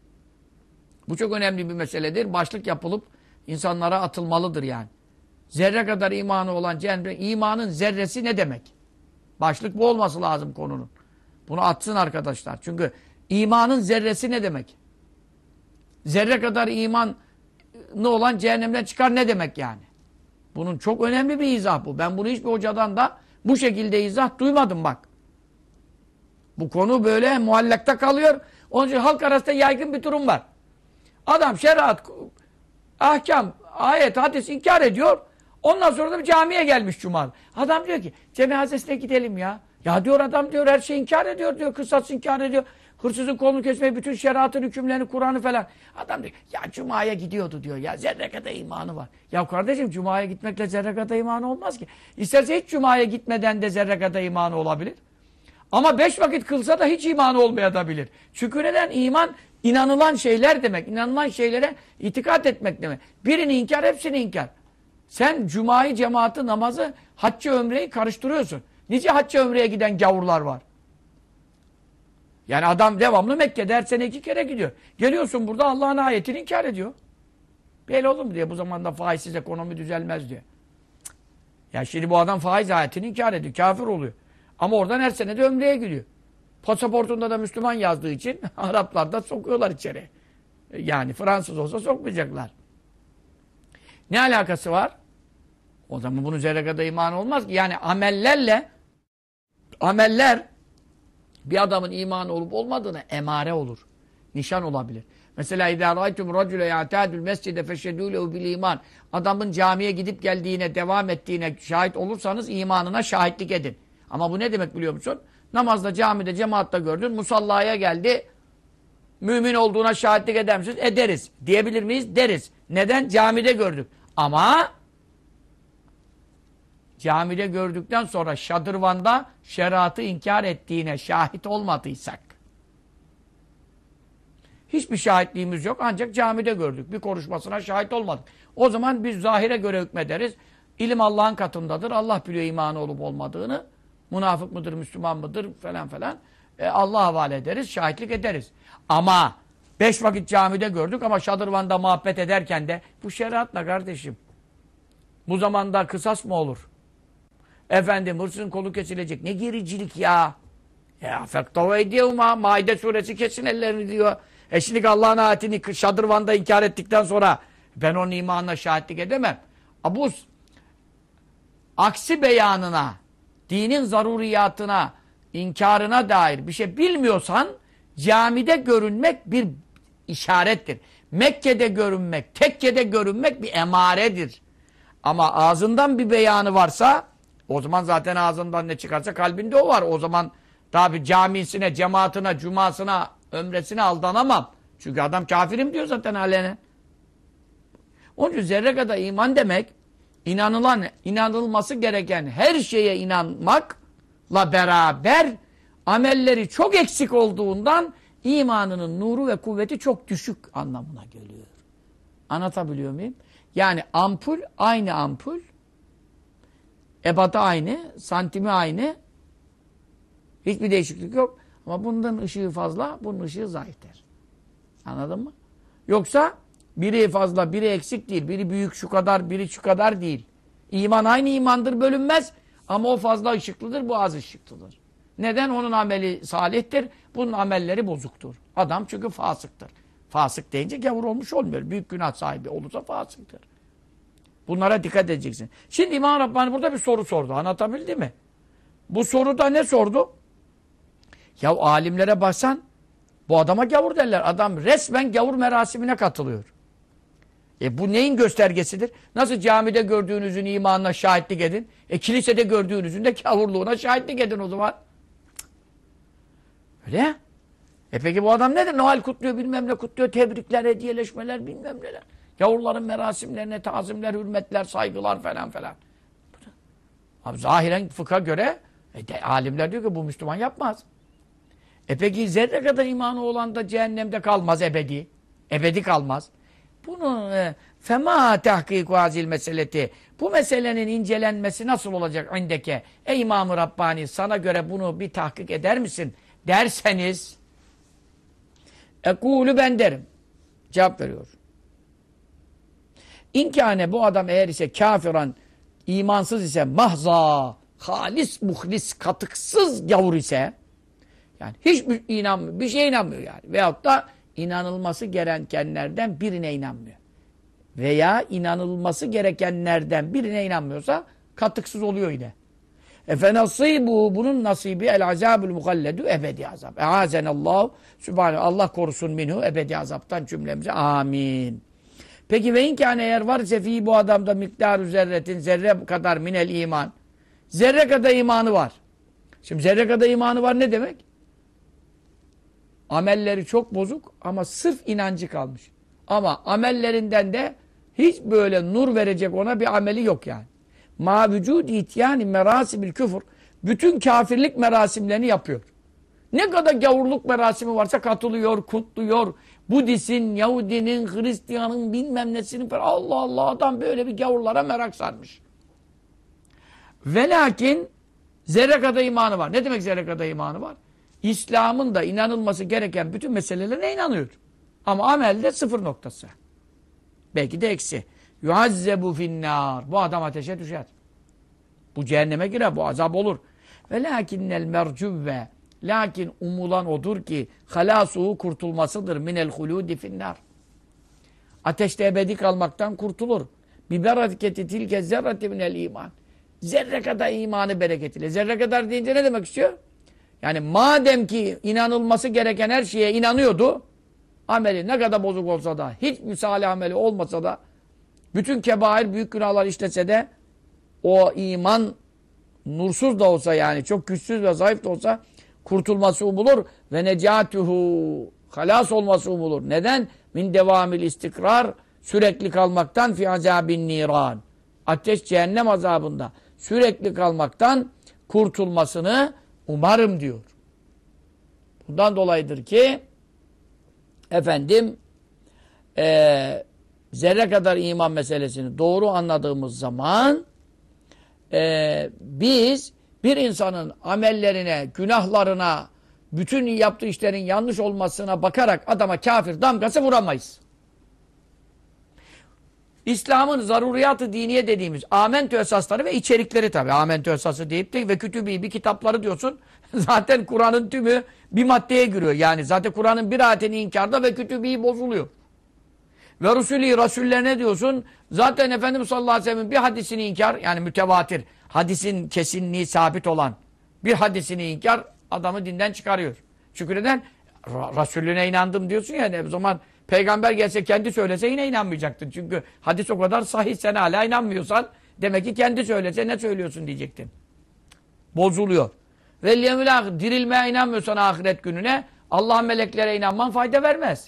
bu çok önemli bir meseledir. Başlık yapılıp insanlara atılmalıdır yani. Zerre kadar imanı olan cehennemden, imanın zerresi ne demek? Başlık bu olması lazım konunun. Bunu atsın arkadaşlar. Çünkü imanın zerresi ne demek? Zerre kadar imanı olan cehennemden çıkar ne demek yani? Bunun çok önemli bir izah bu. Ben bunu hiçbir hocadan da bu şekilde izah duymadım bak. Bu konu böyle muallakta kalıyor. Onun için halk arasında yaygın bir durum var. Adam şeriat, ahkam, ayet, hadis inkar ediyor. Ondan sonra da bir camiye gelmiş cuma. Adam diyor ki cenazesine gidelim ya. Ya diyor adam diyor her şeyi inkar ediyor diyor. Kısas inkar ediyor. Hırsızın kolunu kesmeyi, bütün şeriatın hükümlerini, Kur'an'ı falan. Adam diyor ya cumaya gidiyordu diyor. Ya zerre kadar imanı var. Ya kardeşim cumaya gitmekle zerre kadar imanı olmaz ki. İsterse hiç cumaya gitmeden de zerre kadar imanı olabilir. Ama 5 vakit kılsa da hiç imanı olmayabilir. Çünkü neden? İman inanılan şeyler demek. İnanılan şeylere itikat etmek demek. Birini inkar, hepsini inkar. Sen cumayı, cemaati, namazı, haccı, ömreyi karıştırıyorsun. Nice haccı, ömreye giden gavurlar var. Yani adam devamlı Mekke'de her sene 2 kere gidiyor. Geliyorsun burada Allah'ın ayetini inkar ediyor. Böyle olur mu diye. Bu zamanda faizsiz ekonomi düzelmez diye. Ya şimdi bu adam faiz ayetini inkar ediyor. Kafir oluyor. Ama oradan her sene de ömreye gidiyor. Pasaportunda da Müslüman yazdığı için Araplar da sokuyorlar içeri. Yani Fransız olsa sokmayacaklar. Ne alakası var? O zaman bunun zerre kadar iman olmaz ki. Yani ameller bir adamın imanı olup olmadığına emare olur. Nişan olabilir. Mesela اِذَا رَيْتُمْ رَجُلَ يَعْتَادُ الْمَسْجِدَ فَشَّدُوا لَهُ بِالْاِيمَانِ Adamın camiye gidip geldiğine, devam ettiğine şahit olursanız imanına şahitlik edin. Ama bu ne demek biliyor musun? Namazda, camide, cemaatte gördün. Musallaya geldi. Mümin olduğuna şahitlik eder misiniz? Ederiz. Diyebilir miyiz? Deriz. Neden? Camide gördük. Ama camide gördükten sonra şadırvanda şeriatı inkar ettiğine şahit olmadıysak, hiçbir şahitliğimiz yok ancak camide gördük. Bir konuşmasına şahit olmadık. O zaman biz zahire göre hükmederiz. İlim Allah'ın katındadır. Allah biliyor imanı olup olmadığını. Münafık mıdır, Müslüman mıdır falan falan. Allah'a havale ederiz, şahitlik ederiz. Ama 5 vakit camide gördük ama şadırvanda muhabbet ederken de bu şeriatla kardeşim. Bu zamanda kısas mı olur? Efendim hırsızın kolu kesilecek. Ne gericilik ya? Ya fektava ediyevma. Maide suresi kesin ellerini diyor. Şimdi Allah'ın ayetini şadırvanda inkar ettikten sonra ben onun imanına şahitlik edemem. Bu aksi beyanına, dinin zaruriyatına, inkarına dair bir şey bilmiyorsan camide görünmek bir işarettir. Mekke'de görünmek, tekkede görünmek bir emaredir. Ama ağzından bir beyanı varsa o zaman zaten ağzından ne çıkarsa kalbinde o var. O zaman tabi camisine, cemaatine, cumasına, ömresine aldanamam. Çünkü adam kafirim diyor zaten alenen. Onun için zerre kadar iman demek, inanılması gereken her şeye inanmakla beraber amelleri çok eksik olduğundan imanının nuru ve kuvveti çok düşük anlamına geliyor. Anlatabiliyor muyum? Yani ampul aynı ampul, ebatı aynı, santimi aynı, hiçbir değişiklik yok. Ama bundan ışığı fazla, bunun ışığı zayıftır. Anladın mı? Yoksa biri fazla, biri eksik değil. Biri büyük şu kadar, biri şu kadar değil. İman aynı imandır, bölünmez. Ama o fazla ışıklıdır, bu az ışıklıdır. Neden? Onun ameli salihtir, bunun amelleri bozuktur. Adam çünkü fasıktır. Fasık deyince gavur olmuş olmuyor. Büyük günah sahibi olursa fasıktır. Bunlara dikkat edeceksin. Şimdi İmam Rabbani burada bir soru sordu. Anlatabildi mi? Bu soruda ne sordu? Ya alimlere baksan bu adama gavur derler. Adam resmen gavur merasimine katılıyor. Bu neyin göstergesidir? Nasıl camide gördüğünüzün imanına şahitlik edin? Kilisede gördüğünüzün de gavurluğuna şahitlik edin o zaman. Öyle. Peki bu adam nedir? Noel kutluyor, bilmem ne kutluyor, tebrikler, hediyeleşmeler, bilmem neler. Gavurların merasimlerine tazimler, hürmetler, saygılar falan falan. Abi zahiren fıkha göre alimler diyor ki bu Müslüman yapmaz. Peki zerre kadar imanı olan da cehennemde kalmaz ebedi. Ebedi kalmaz. Bunu fema tahkiku hazil meseleti. Bu meselenin incelenmesi nasıl olacak indeke? Ey İmam-ı Rabbani sana göre bunu bir tahkik eder misin? Derseniz ekûlü ben derim. Cevap veriyor. İnkâne bu adam eğer ise kafiran, imansız ise mahza, halis, muhlis, katıksız gavur ise yani hiç inanmıyor, bir şeye inanmıyor yani. Veyahut da inanılması gerekenlerden birine inanmıyor. Veya inanılması gerekenlerden birine inanmıyorsa katıksız oluyor yine. Efenasibu bunun nasibi el azabul muhalledu ebedi azap. Eazenallahu sübhane Allah korusun minhu ebedi azaptan cümlemize amin. Peki ve inkâne eğer var ise fî bu adamda miktar-ı zerretin zerre kadar minel iman. Zerre kadar imanı var. Şimdi zerre kadar imanı var ne demek? Amelleri çok bozuk ama sırf inancı kalmış. Ama amellerinden de hiç böyle nur verecek ona bir ameli yok yani. Ma vücud ityani merasimil küfür. Bütün kafirlik merasimlerini yapıyor. Ne kadar gavurluk merasimi varsa katılıyor, kutluyor. Budist'in, Yahudinin, Hristiyan'ın bilmem nesinin falan. Allah Allah adam böyle bir gavurlara merak sarmış. Ve lakin zerre kadar imanı var. Ne demek zerre kadar imanı var? İslam'ın da inanılması gereken bütün meselelere inanıyor. Ama amelde sıfır noktası. Belki de eksi. Yuazzebu finnâr. Bu adam ateşe düşer. Bu cehenneme girer. Bu azap olur. Ve lakinnel mercüvve. Lakin umulan odur ki halâsuhu kurtulmasıdır. Minel hulûdi finnâr. Ateşte ebedi kalmaktan kurtulur. Bibereketi tilke zerreti minel iman. Zerre kadar imanı bereketiyle. Zerre kadar deyince ne demek istiyor? Yani madem ki inanılması gereken her şeye inanıyordu, ameli ne kadar bozuk olsa da, hiç misali ameli olmasa da, bütün kebair büyük günahlar işlese de, o iman nursuz da olsa yani çok güçsüz ve zayıf da olsa kurtulması umulur ve necatuhu halas olması umulur. Neden? Min devamil istikrar sürekli kalmaktan fi azabin niran. Ateş cehennem azabında sürekli kalmaktan kurtulmasını umarım diyor. Bundan dolayıdır ki efendim zerre kadar iman meselesini doğru anladığımız zaman biz bir insanın amellerine, günahlarına, bütün yaptığı işlerin yanlış olmasına bakarak adama kafir damgası vuramayız. İslam'ın zaruriyat-ı diniye dediğimiz amentü esasları ve içerikleri tabi. Amentü esası deyip de ve kütübî bir kitapları diyorsun. Zaten Kur'an'ın tümü bir maddeye giriyor. Yani zaten Kur'an'ın bir ayetini inkarda ve kütübî bozuluyor. Ve Resulî, Resullerine diyorsun. Zaten Efendimiz sallallahu aleyhi ve sellem'in bir hadisini inkar, yani mütevatir, hadisin kesinliği sabit olan bir hadisini inkar adamı dinden çıkarıyor. Çünkü neden? Resulüne inandım diyorsun ya, o zaman peygamber gelse kendi söylese yine inanmayacaktın. Çünkü hadis o kadar sahih, sen hala inanmıyorsan demek ki kendi söylese ne söylüyorsun diyecektin. Bozuluyor. Ve dirilmeye inanmıyorsan ahiret gününe Allah'ın meleklere inanman fayda vermez.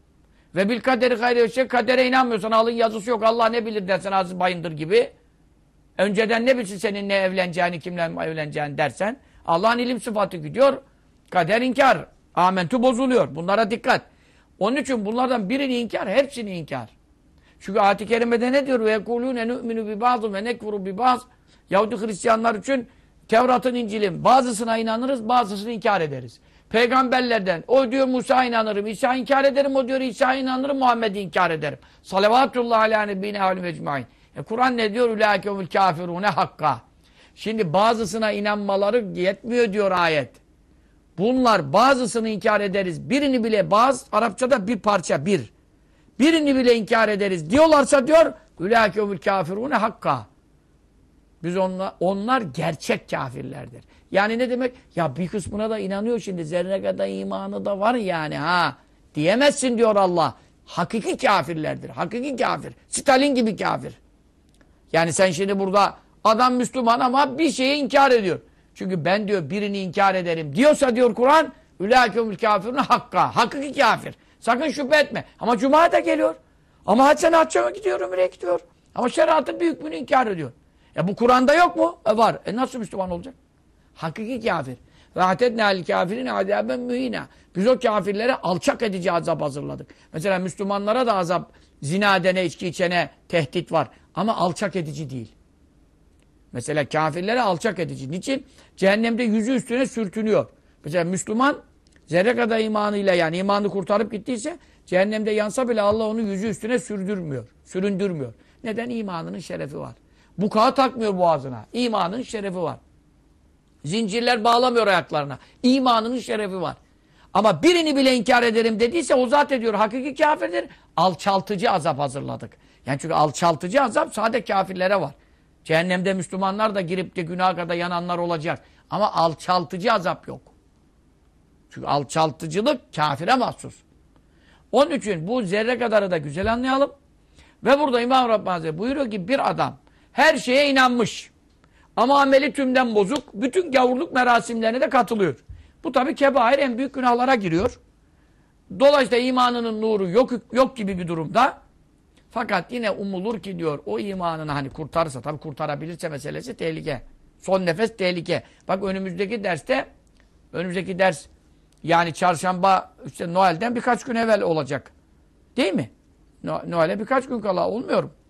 Ve bil kaderi hayri, kadere inanmıyorsan alın yazısı yok Allah ne bilir dersen Aziz Bayındır gibi. Önceden ne bilsin senin ne evleneceğini, kimle evleneceğini dersen Allah'ın ilim sıfatı gidiyor. Kader inkar. Amentü bozuluyor. Bunlara dikkat. Onun için bunlardan birini inkar, hepsini inkar. Çünkü ayet-i kerimede ne diyor? Ve yekulûne nu'minu bi ba'd ve nekfuru bi ba'd. Yahudi Hristiyanlar için Tevrat'ın, İncil'in bazısına inanırız, bazısını inkar ederiz. Peygamberlerden o diyor Musa inanırım, İsa inkar ederim, o diyor İsa inanırım, Muhammed'i inkar ederim. Salavatullah ala nebine alim ecmaîn. Kur'an ne diyor? Ulaikehumul kafirune hakka. Şimdi bazısına inanmaları yetmiyor diyor ayet. Bunlar bazısını inkar ederiz. Birini bile, bazı Arapçada bir parça, bir. Birini bile inkar ederiz diyorlarsa diyor ulaikehumul kafirune hakka. Biz onlar gerçek kafirlerdir. Yani ne demek? Ya bir kısmına da inanıyor şimdi. Zerre kadar imanı da var yani ha. Diyemezsin diyor Allah. Hakiki kafirlerdir. Hakiki kafir. Stalin gibi kafir. Yani sen şimdi burada adam Müslüman ama bir şeyi inkar ediyor. Çünkü ben diyor birini inkar ederim diyorsa diyor Kur'an ulaikehumul kafirune hakka. Hakiki kafir. Sakın şüphe etme. Ama Cuma da geliyor. Ama hadi sen hacca mı gidiyor, ömreye gidiyor. Ama şeriatın bir hükmünü inkar ediyor. Bu Kur'an'da yok mu? Var. Nasıl Müslüman olacak? Hakiki kafir. Ve atednâl kâfirin azâben mühînâ. Biz o kafirlere alçak edici azap hazırladık. Mesela Müslümanlara da azap, zina edene, içki içene tehdit var. Ama alçak edici değil. Mesela kafirlere alçak edici. Niçin? Cehennemde yüzü üstüne sürtünüyor. Mesela Müslüman zerre kadar imanıyla, yani imanı kurtarıp gittiyse cehennemde yansa bile Allah onu yüzü üstüne süründürmüyor. Neden? İmanının şerefi var. Bukağı takmıyor boğazına. İmanın şerefi var. Zincirler bağlamıyor ayaklarına. İmanının şerefi var. Ama birini bile inkar ederim dediyse o zat ediyor. Hakiki kafirdir. Alçaltıcı azap hazırladık. Yani çünkü alçaltıcı azap sadece kafirlere var. Cehennemde Müslümanlar da girip de günaha kadar yananlar olacak. Ama alçaltıcı azap yok. Çünkü alçaltıcılık kafire mahsus. Onun için bu zerre kadarı da güzel anlayalım. Ve burada İmam Rabbani Hazretleri buyuruyor ki bir adam her şeye inanmış. Ama ameli tümden bozuk. Bütün gavurluk merasimlerine de katılıyor. Bu tabi kebair, en büyük günahlara giriyor. Dolayısıyla imanının nuru yok gibi bir durumda. Fakat yine umulur ki diyor o imanını hani kurtarırsa, tabi kurtarabilirse meselesi tehlike. Son nefes tehlike. Bak önümüzdeki ders yani çarşamba işte Noel'den birkaç gün evvel olacak. Değil mi? Noel'e birkaç gün kala olmuyor mu?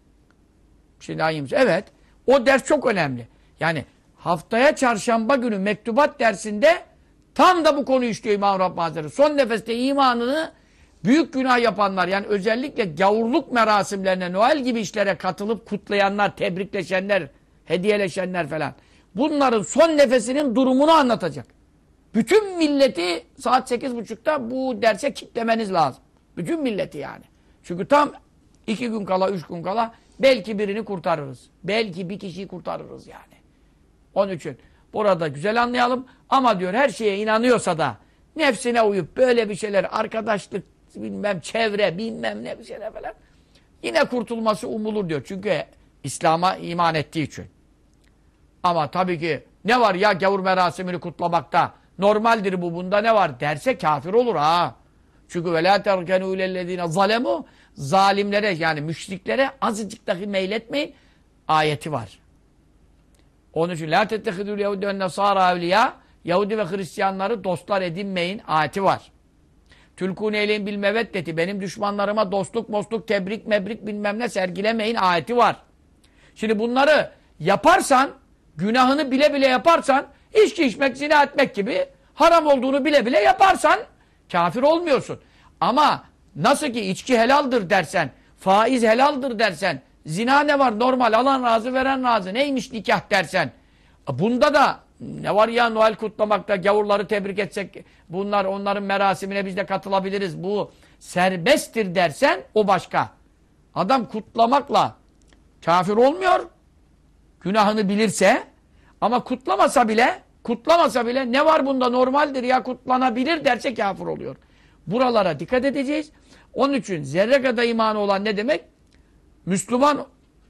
Şimdi ayımız. Evet. O ders çok önemli. Yani haftaya çarşamba günü mektubat dersinde tam da bu konuyu işliyor İmam Rabbani Hazretleri. Son nefeste imanını büyük günah yapanlar, yani özellikle gavurluk merasimlerine, Noel gibi işlere katılıp kutlayanlar, tebrikleşenler, hediyeleşenler falan. Bunların son nefesinin durumunu anlatacak. Bütün milleti saat 8.30'da bu derse kitlemeniz lazım. Bütün milleti yani. Çünkü tam 2 gün kala, 3 gün kala belki birini kurtarırız. Belki bir kişiyi kurtarırız yani. Onun için burada güzel anlayalım. Ama diyor her şeye inanıyorsa da nefsine uyup böyle bir şeyler, arkadaşlık, bilmem çevre, bilmem ne bir şeyler falan, yine kurtulması umulur diyor. Çünkü İslam'a iman ettiği için. Ama tabii ki ne var ya gavur merasimini kutlamakta, normaldir bu, bunda ne var derse kafir olur ha. Çünkü ve la terkenu ilellezine zalemu, zalimlere yani müşriklere azıcık dahi meyletmeyin ayeti var. Onun için la tettehidul yehudi ve nesara evliya, Yahudi ve Hristiyanları dostlar edinmeyin ayeti var. Tülkûne eyleyin bil meveddeti, benim düşmanlarıma dostluk, mostluk, tebrik, mebrik bilmem ne sergilemeyin ayeti var. Şimdi bunları yaparsan, günahını bile bile yaparsan, içki içmek, zina etmek gibi haram olduğunu bile bile yaparsan kafir olmuyorsun. Ama nasıl ki içki helaldir dersen, faiz helaldir dersen, zina ne var normal, alan razı veren razı, neymiş nikah dersen, bunda da ne var ya Noel kutlamakta, gavurları tebrik etsek, bunlar onların merasimine biz de katılabiliriz, bu serbesttir dersen o başka. Adam kutlamakla kafir olmuyor, günahını bilirse, ama kutlamasa bile ne var bunda normaldir ya kutlanabilir derse kafir oluyor. Buralara dikkat edeceğiz. Onun için zerre kadar imanı olan ne demek? Müslümanın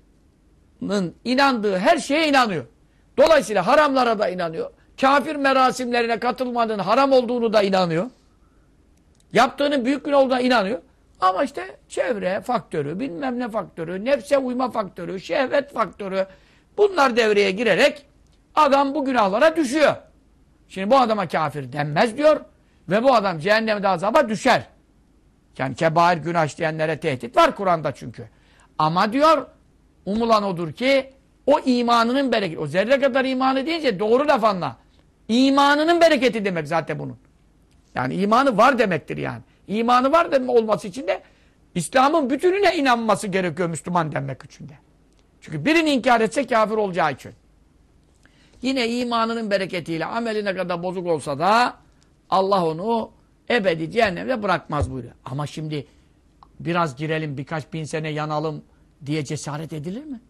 inandığı her şeye inanıyor. Dolayısıyla haramlara da inanıyor. Kafir merasimlerine katılmanın haram olduğunu da inanıyor. Yaptığının büyük günah olduğuna inanıyor. Ama işte çevre faktörü, bilmem ne faktörü, nefse uyma faktörü, şehvet faktörü, bunlar devreye girerek adam bu günahlara düşüyor. Şimdi bu adama kafir denmez diyor ve bu adam cehennemde azaba düşer. Yani kebair günah işleyenlere tehdit var Kur'an'da çünkü. Ama diyor umulan odur ki o imanının bereketi. O zerre kadar imanı deyince doğru laf anla. İmanının bereketi demek zaten bunun. Yani imanı var demektir yani. İmanı var demek olması için de İslam'ın bütününe inanması gerekiyor Müslüman demek için de. Çünkü birini inkar etse kafir olacağı için. Yine imanının bereketiyle ameli ne kadar bozuk olsa da Allah onu ebedi cehennemde bırakmaz buyuruyor. Ama şimdi biraz girelim, birkaç bin sene yanalım diye cesaret edilir mi?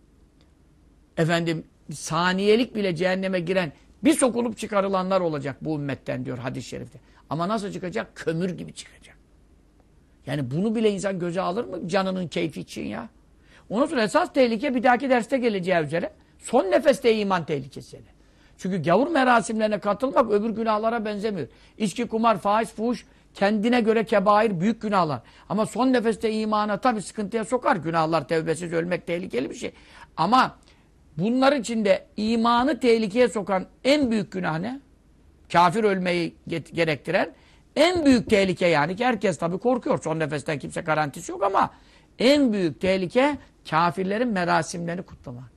Efendim saniyelik bile cehenneme giren bir sokulup çıkarılanlar olacak bu ümmetten diyor hadis-i şerifte. Ama nasıl çıkacak? Kömür gibi çıkacak. Yani bunu bile insan göze alır mı canının keyfi için ya? Ondan sonra esas tehlike bir dahaki derste geleceği üzere son nefeste iman tehlikesi. Çünkü gavur merasimlerine katılmak öbür günahlara benzemiyor. İçki, kumar, faiz, fuhuş kendine göre kebair büyük günahlar. Ama son nefeste imana tabii sıkıntıya sokar. Günahlar, tevbesiz ölmek tehlikeli bir şey. Ama bunlar içinde imanı tehlikeye sokan en büyük günah ne? Kafir ölmeyi gerektiren en büyük tehlike yani ki herkes tabii korkuyor. Son nefesten kimse garantisi yok ama en büyük tehlike kafirlerin merasimlerini kutlamak.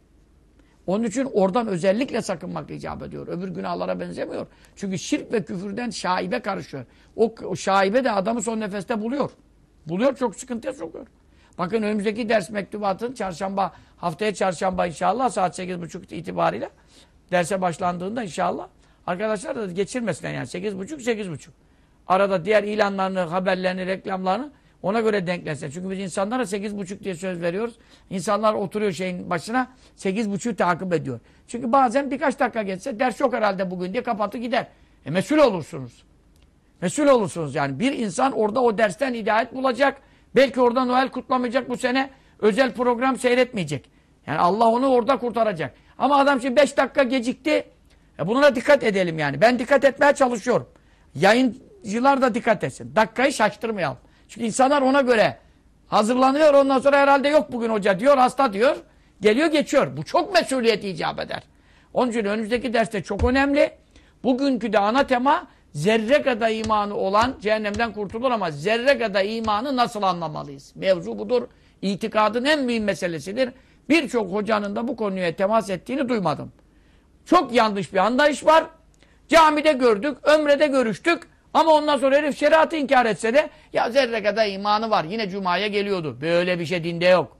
Onun için oradan özellikle sakınmak icap ediyor. Öbür günahlara benzemiyor. Çünkü şirk ve küfürden şaibe karışıyor. O şaibe de adamı son nefeste buluyor. Buluyor, çok sıkıntıya sokuyor. Bakın önümüzdeki ders mektubatın haftaya çarşamba inşallah saat 8.30 itibariyle derse başlandığında inşallah arkadaşlar da geçirmesinler yani 8.30. Arada diğer ilanlarını, haberlerini, reklamlarını ona göre denklensin. Çünkü biz insanlara 8.30 diye söz veriyoruz. İnsanlar oturuyor şeyin başına 8.30'u takip ediyor. Çünkü bazen birkaç dakika geçse ders yok herhalde bugün diye kapatı gider. Mesul olursunuz. Mesul olursunuz yani. Bir insan orada o dersten hidayet bulacak. Belki orada Noel kutlamayacak bu sene. Özel program seyretmeyecek. Yani Allah onu orada kurtaracak. Ama adam şimdi 5 dakika gecikti. Buna dikkat edelim yani. Ben dikkat etmeye çalışıyorum. Yayıncılar da dikkat etsin. Dakikayı şaştırmayalım. Çünkü insanlar ona göre hazırlanıyor. Ondan sonra herhalde yok bugün hoca diyor, hasta diyor. Geliyor geçiyor. Bu çok mesuliyet icap eder. Onun için önümüzdeki derste çok önemli. Bugünkü de ana tema zerre kadar imanı olan cehennemden kurtulur ama zerre kadar imanı nasıl anlamalıyız? Mevzu budur. İtikadın en mühim meselesidir. Birçok hocanın da bu konuya temas ettiğini duymadım. Çok yanlış bir anlayış var. Camide gördük, ömrede görüştük. Ama ondan sonra herif şeriatı inkar etse de ya zerre kadar imanı var. Yine cumaya geliyordu. Böyle bir şey dinde yok.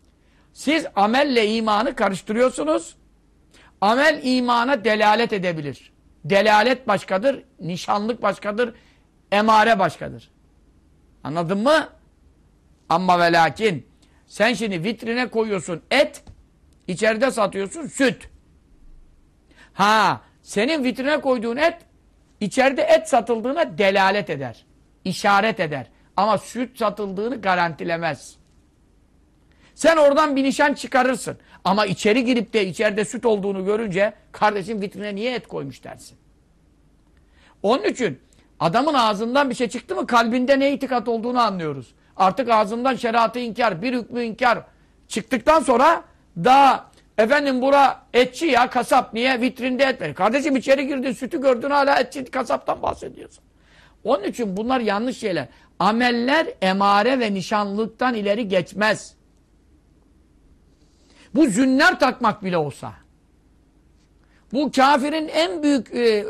Siz amelle imanı karıştırıyorsunuz. Amel imana delalet edebilir. Delalet başkadır, nişanlık başkadır, emare başkadır. Anladın mı? Ama ve lakin sen şimdi vitrine koyuyorsun et, içeride satıyorsun süt. Senin vitrine koyduğun et İçeride et satıldığına delalet eder. İşaret eder. Ama süt satıldığını garantilemez. Sen oradan bir nişan çıkarırsın. Ama içeri girip de içeride süt olduğunu görünce kardeşim vitrine niye et koymuş dersin. Onun için adamın ağzından bir şey çıktı mı kalbinde ne itikat olduğunu anlıyoruz. Artık ağzından şeriatı inkar, bir hükmü inkar çıktıktan sonra daha efendim bura etçi ya kasap niye vitrinde et verir. Kardeşim içeri girdin sütü gördün hala etçi kasaptan bahsediyorsun. Onun için bunlar yanlış şeyler. Ameller emare ve nişanlılıktan ileri geçmez. Bu zünner takmak bile olsa. Bu kafirin en büyük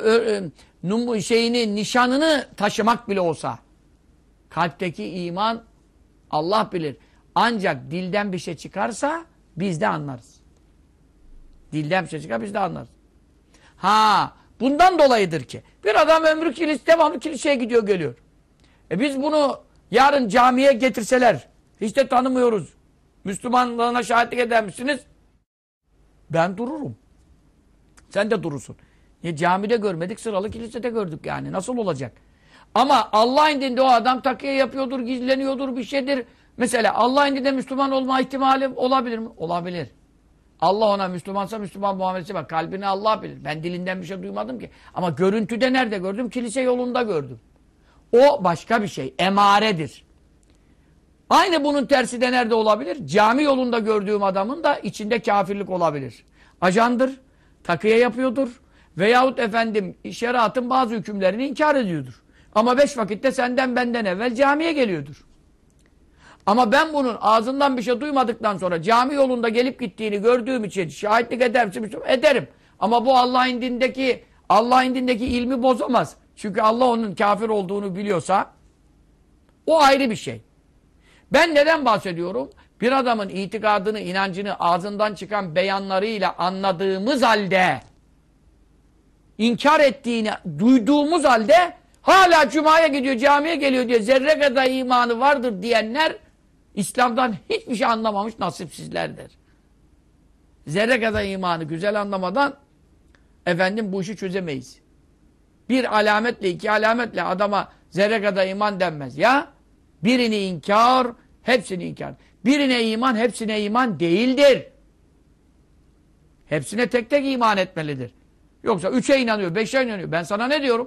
nişanını taşımak bile olsa. Kalpteki iman Allah bilir. Ancak dilden bir şey çıkarsa biz de anlarız. Dilden bir şey çıkar biz de anlarız. Bundan dolayıdır ki bir adam ömrü devamlı kiliseye gidiyor geliyor. Biz bunu yarın camiye getirseler hiç de tanımıyoruz. Müslümanlığına şahitlik eder misiniz? Ben dururum. Sen de durursun. Camide görmedik, sıralı kilisede gördük yani. Nasıl olacak? Ama Allah indinde o adam takiye yapıyordur, gizleniyordur, bir şeydir. Mesela Allah indinde Müslüman olma ihtimali olabilir mi? Olabilir. Allah ona Müslümansa Müslüman muamelesi var. Kalbini Allah bilir. Ben dilinden bir şey duymadım ki. Ama görüntüde nerede gördüm? Kilise yolunda gördüm. O başka bir şey. Emaredir. Aynı bunun tersi de nerede olabilir? Cami yolunda gördüğüm adamın da içinde kafirlik olabilir. Ajandır, takiye yapıyordur veyahut efendim şeriatın bazı hükümlerini inkar ediyordur. Ama 5 vakitte senden benden evvel camiye geliyordur. Ama ben bunun ağzından bir şey duymadıktan sonra cami yolunda gelip gittiğini gördüğüm için şahitlik eder misin? Ederim. Ama bu Allah'ın indindeki ilmi bozamaz. Çünkü Allah onun kafir olduğunu biliyorsa o ayrı bir şey. Ben neden bahsediyorum? Bir adamın itikadını, inancını ağzından çıkan beyanlarıyla anladığımız halde inkar ettiğini duyduğumuz halde hala Cuma'ya gidiyor, camiye geliyor diye zerre kadar imanı vardır diyenler İslam'dan hiçbir şey anlamamış nasipsizlerdir. Zerre kadar imanı güzel anlamadan efendim bu işi çözemeyiz. Bir alametle, iki alametle adama zerre kadar iman denmez. Ya birini inkar, hepsini inkar. Birine iman, hepsine iman değildir. Hepsine tek tek iman etmelidir. Yoksa 3'e inanıyor, 5'e inanıyor. Ben sana ne diyorum?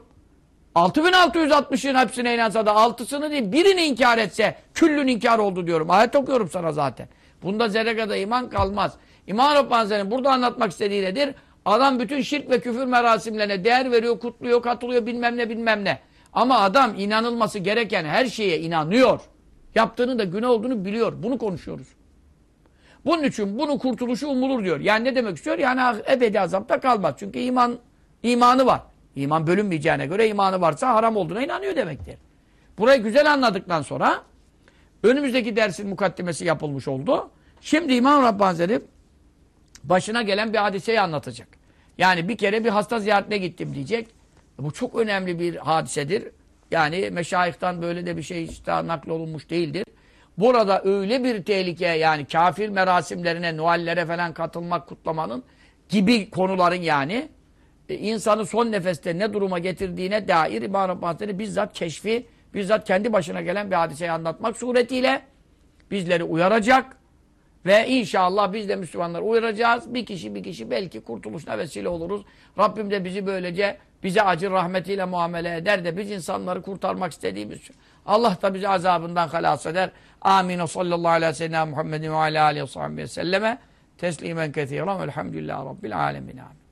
6660'ın hepsine inansa da 6'sını değil, birini inkar etse küllün inkar oldu diyorum. Ayet okuyorum sana zaten. Bunda zerre kadar iman kalmaz. İmam Rabbani'nin burada anlatmak istediği nedir? Adam bütün şirk ve küfür merasimlerine değer veriyor, kutluyor, katılıyor bilmem ne bilmem ne. Ama adam inanılması gereken her şeye inanıyor. Yaptığının da günah olduğunu biliyor. Bunu konuşuyoruz. Bunun için bunun kurtuluşu umulur diyor. Yani ne demek istiyor? Yani ebedi azapta kalmaz. Çünkü imanı var. İman bölünmeyeceğine göre imanı varsa haram olduğuna inanıyor demektir. Burayı güzel anladıktan sonra önümüzdeki dersin mukaddimesi yapılmış oldu. Şimdi İmam Rabbani başına gelen bir hadiseyi anlatacak. Yani bir kere bir hasta ziyaretine gittim diyecek. Bu çok önemli bir hadisedir. Yani meşayihtan böyle de bir şey işte naklolunmuş değildir. Burada öyle bir tehlike yani kafir merasimlerine, Noel'lere falan katılmak, kutlamanın gibi konuların yani insanı son nefeste ne duruma getirdiğine dair İmam Rabbani bizzat keşfi, bizzat kendi başına gelen bir hadiseyi anlatmak suretiyle bizleri uyaracak ve inşallah biz de Müslümanları uyaracağız. Bir kişi belki kurtuluşuna vesile oluruz. Rabbim de bizi böylece bize acı rahmetiyle muamele eder de biz insanları kurtarmak istediğimiz için. Allah da bizi azabından halas eder. Amin. Sallallahu aleyhi ve sellem Muhammedin ve aleyhi ve selleme teslimen kethiren velhamdülillahi rabbil alemin. Amin.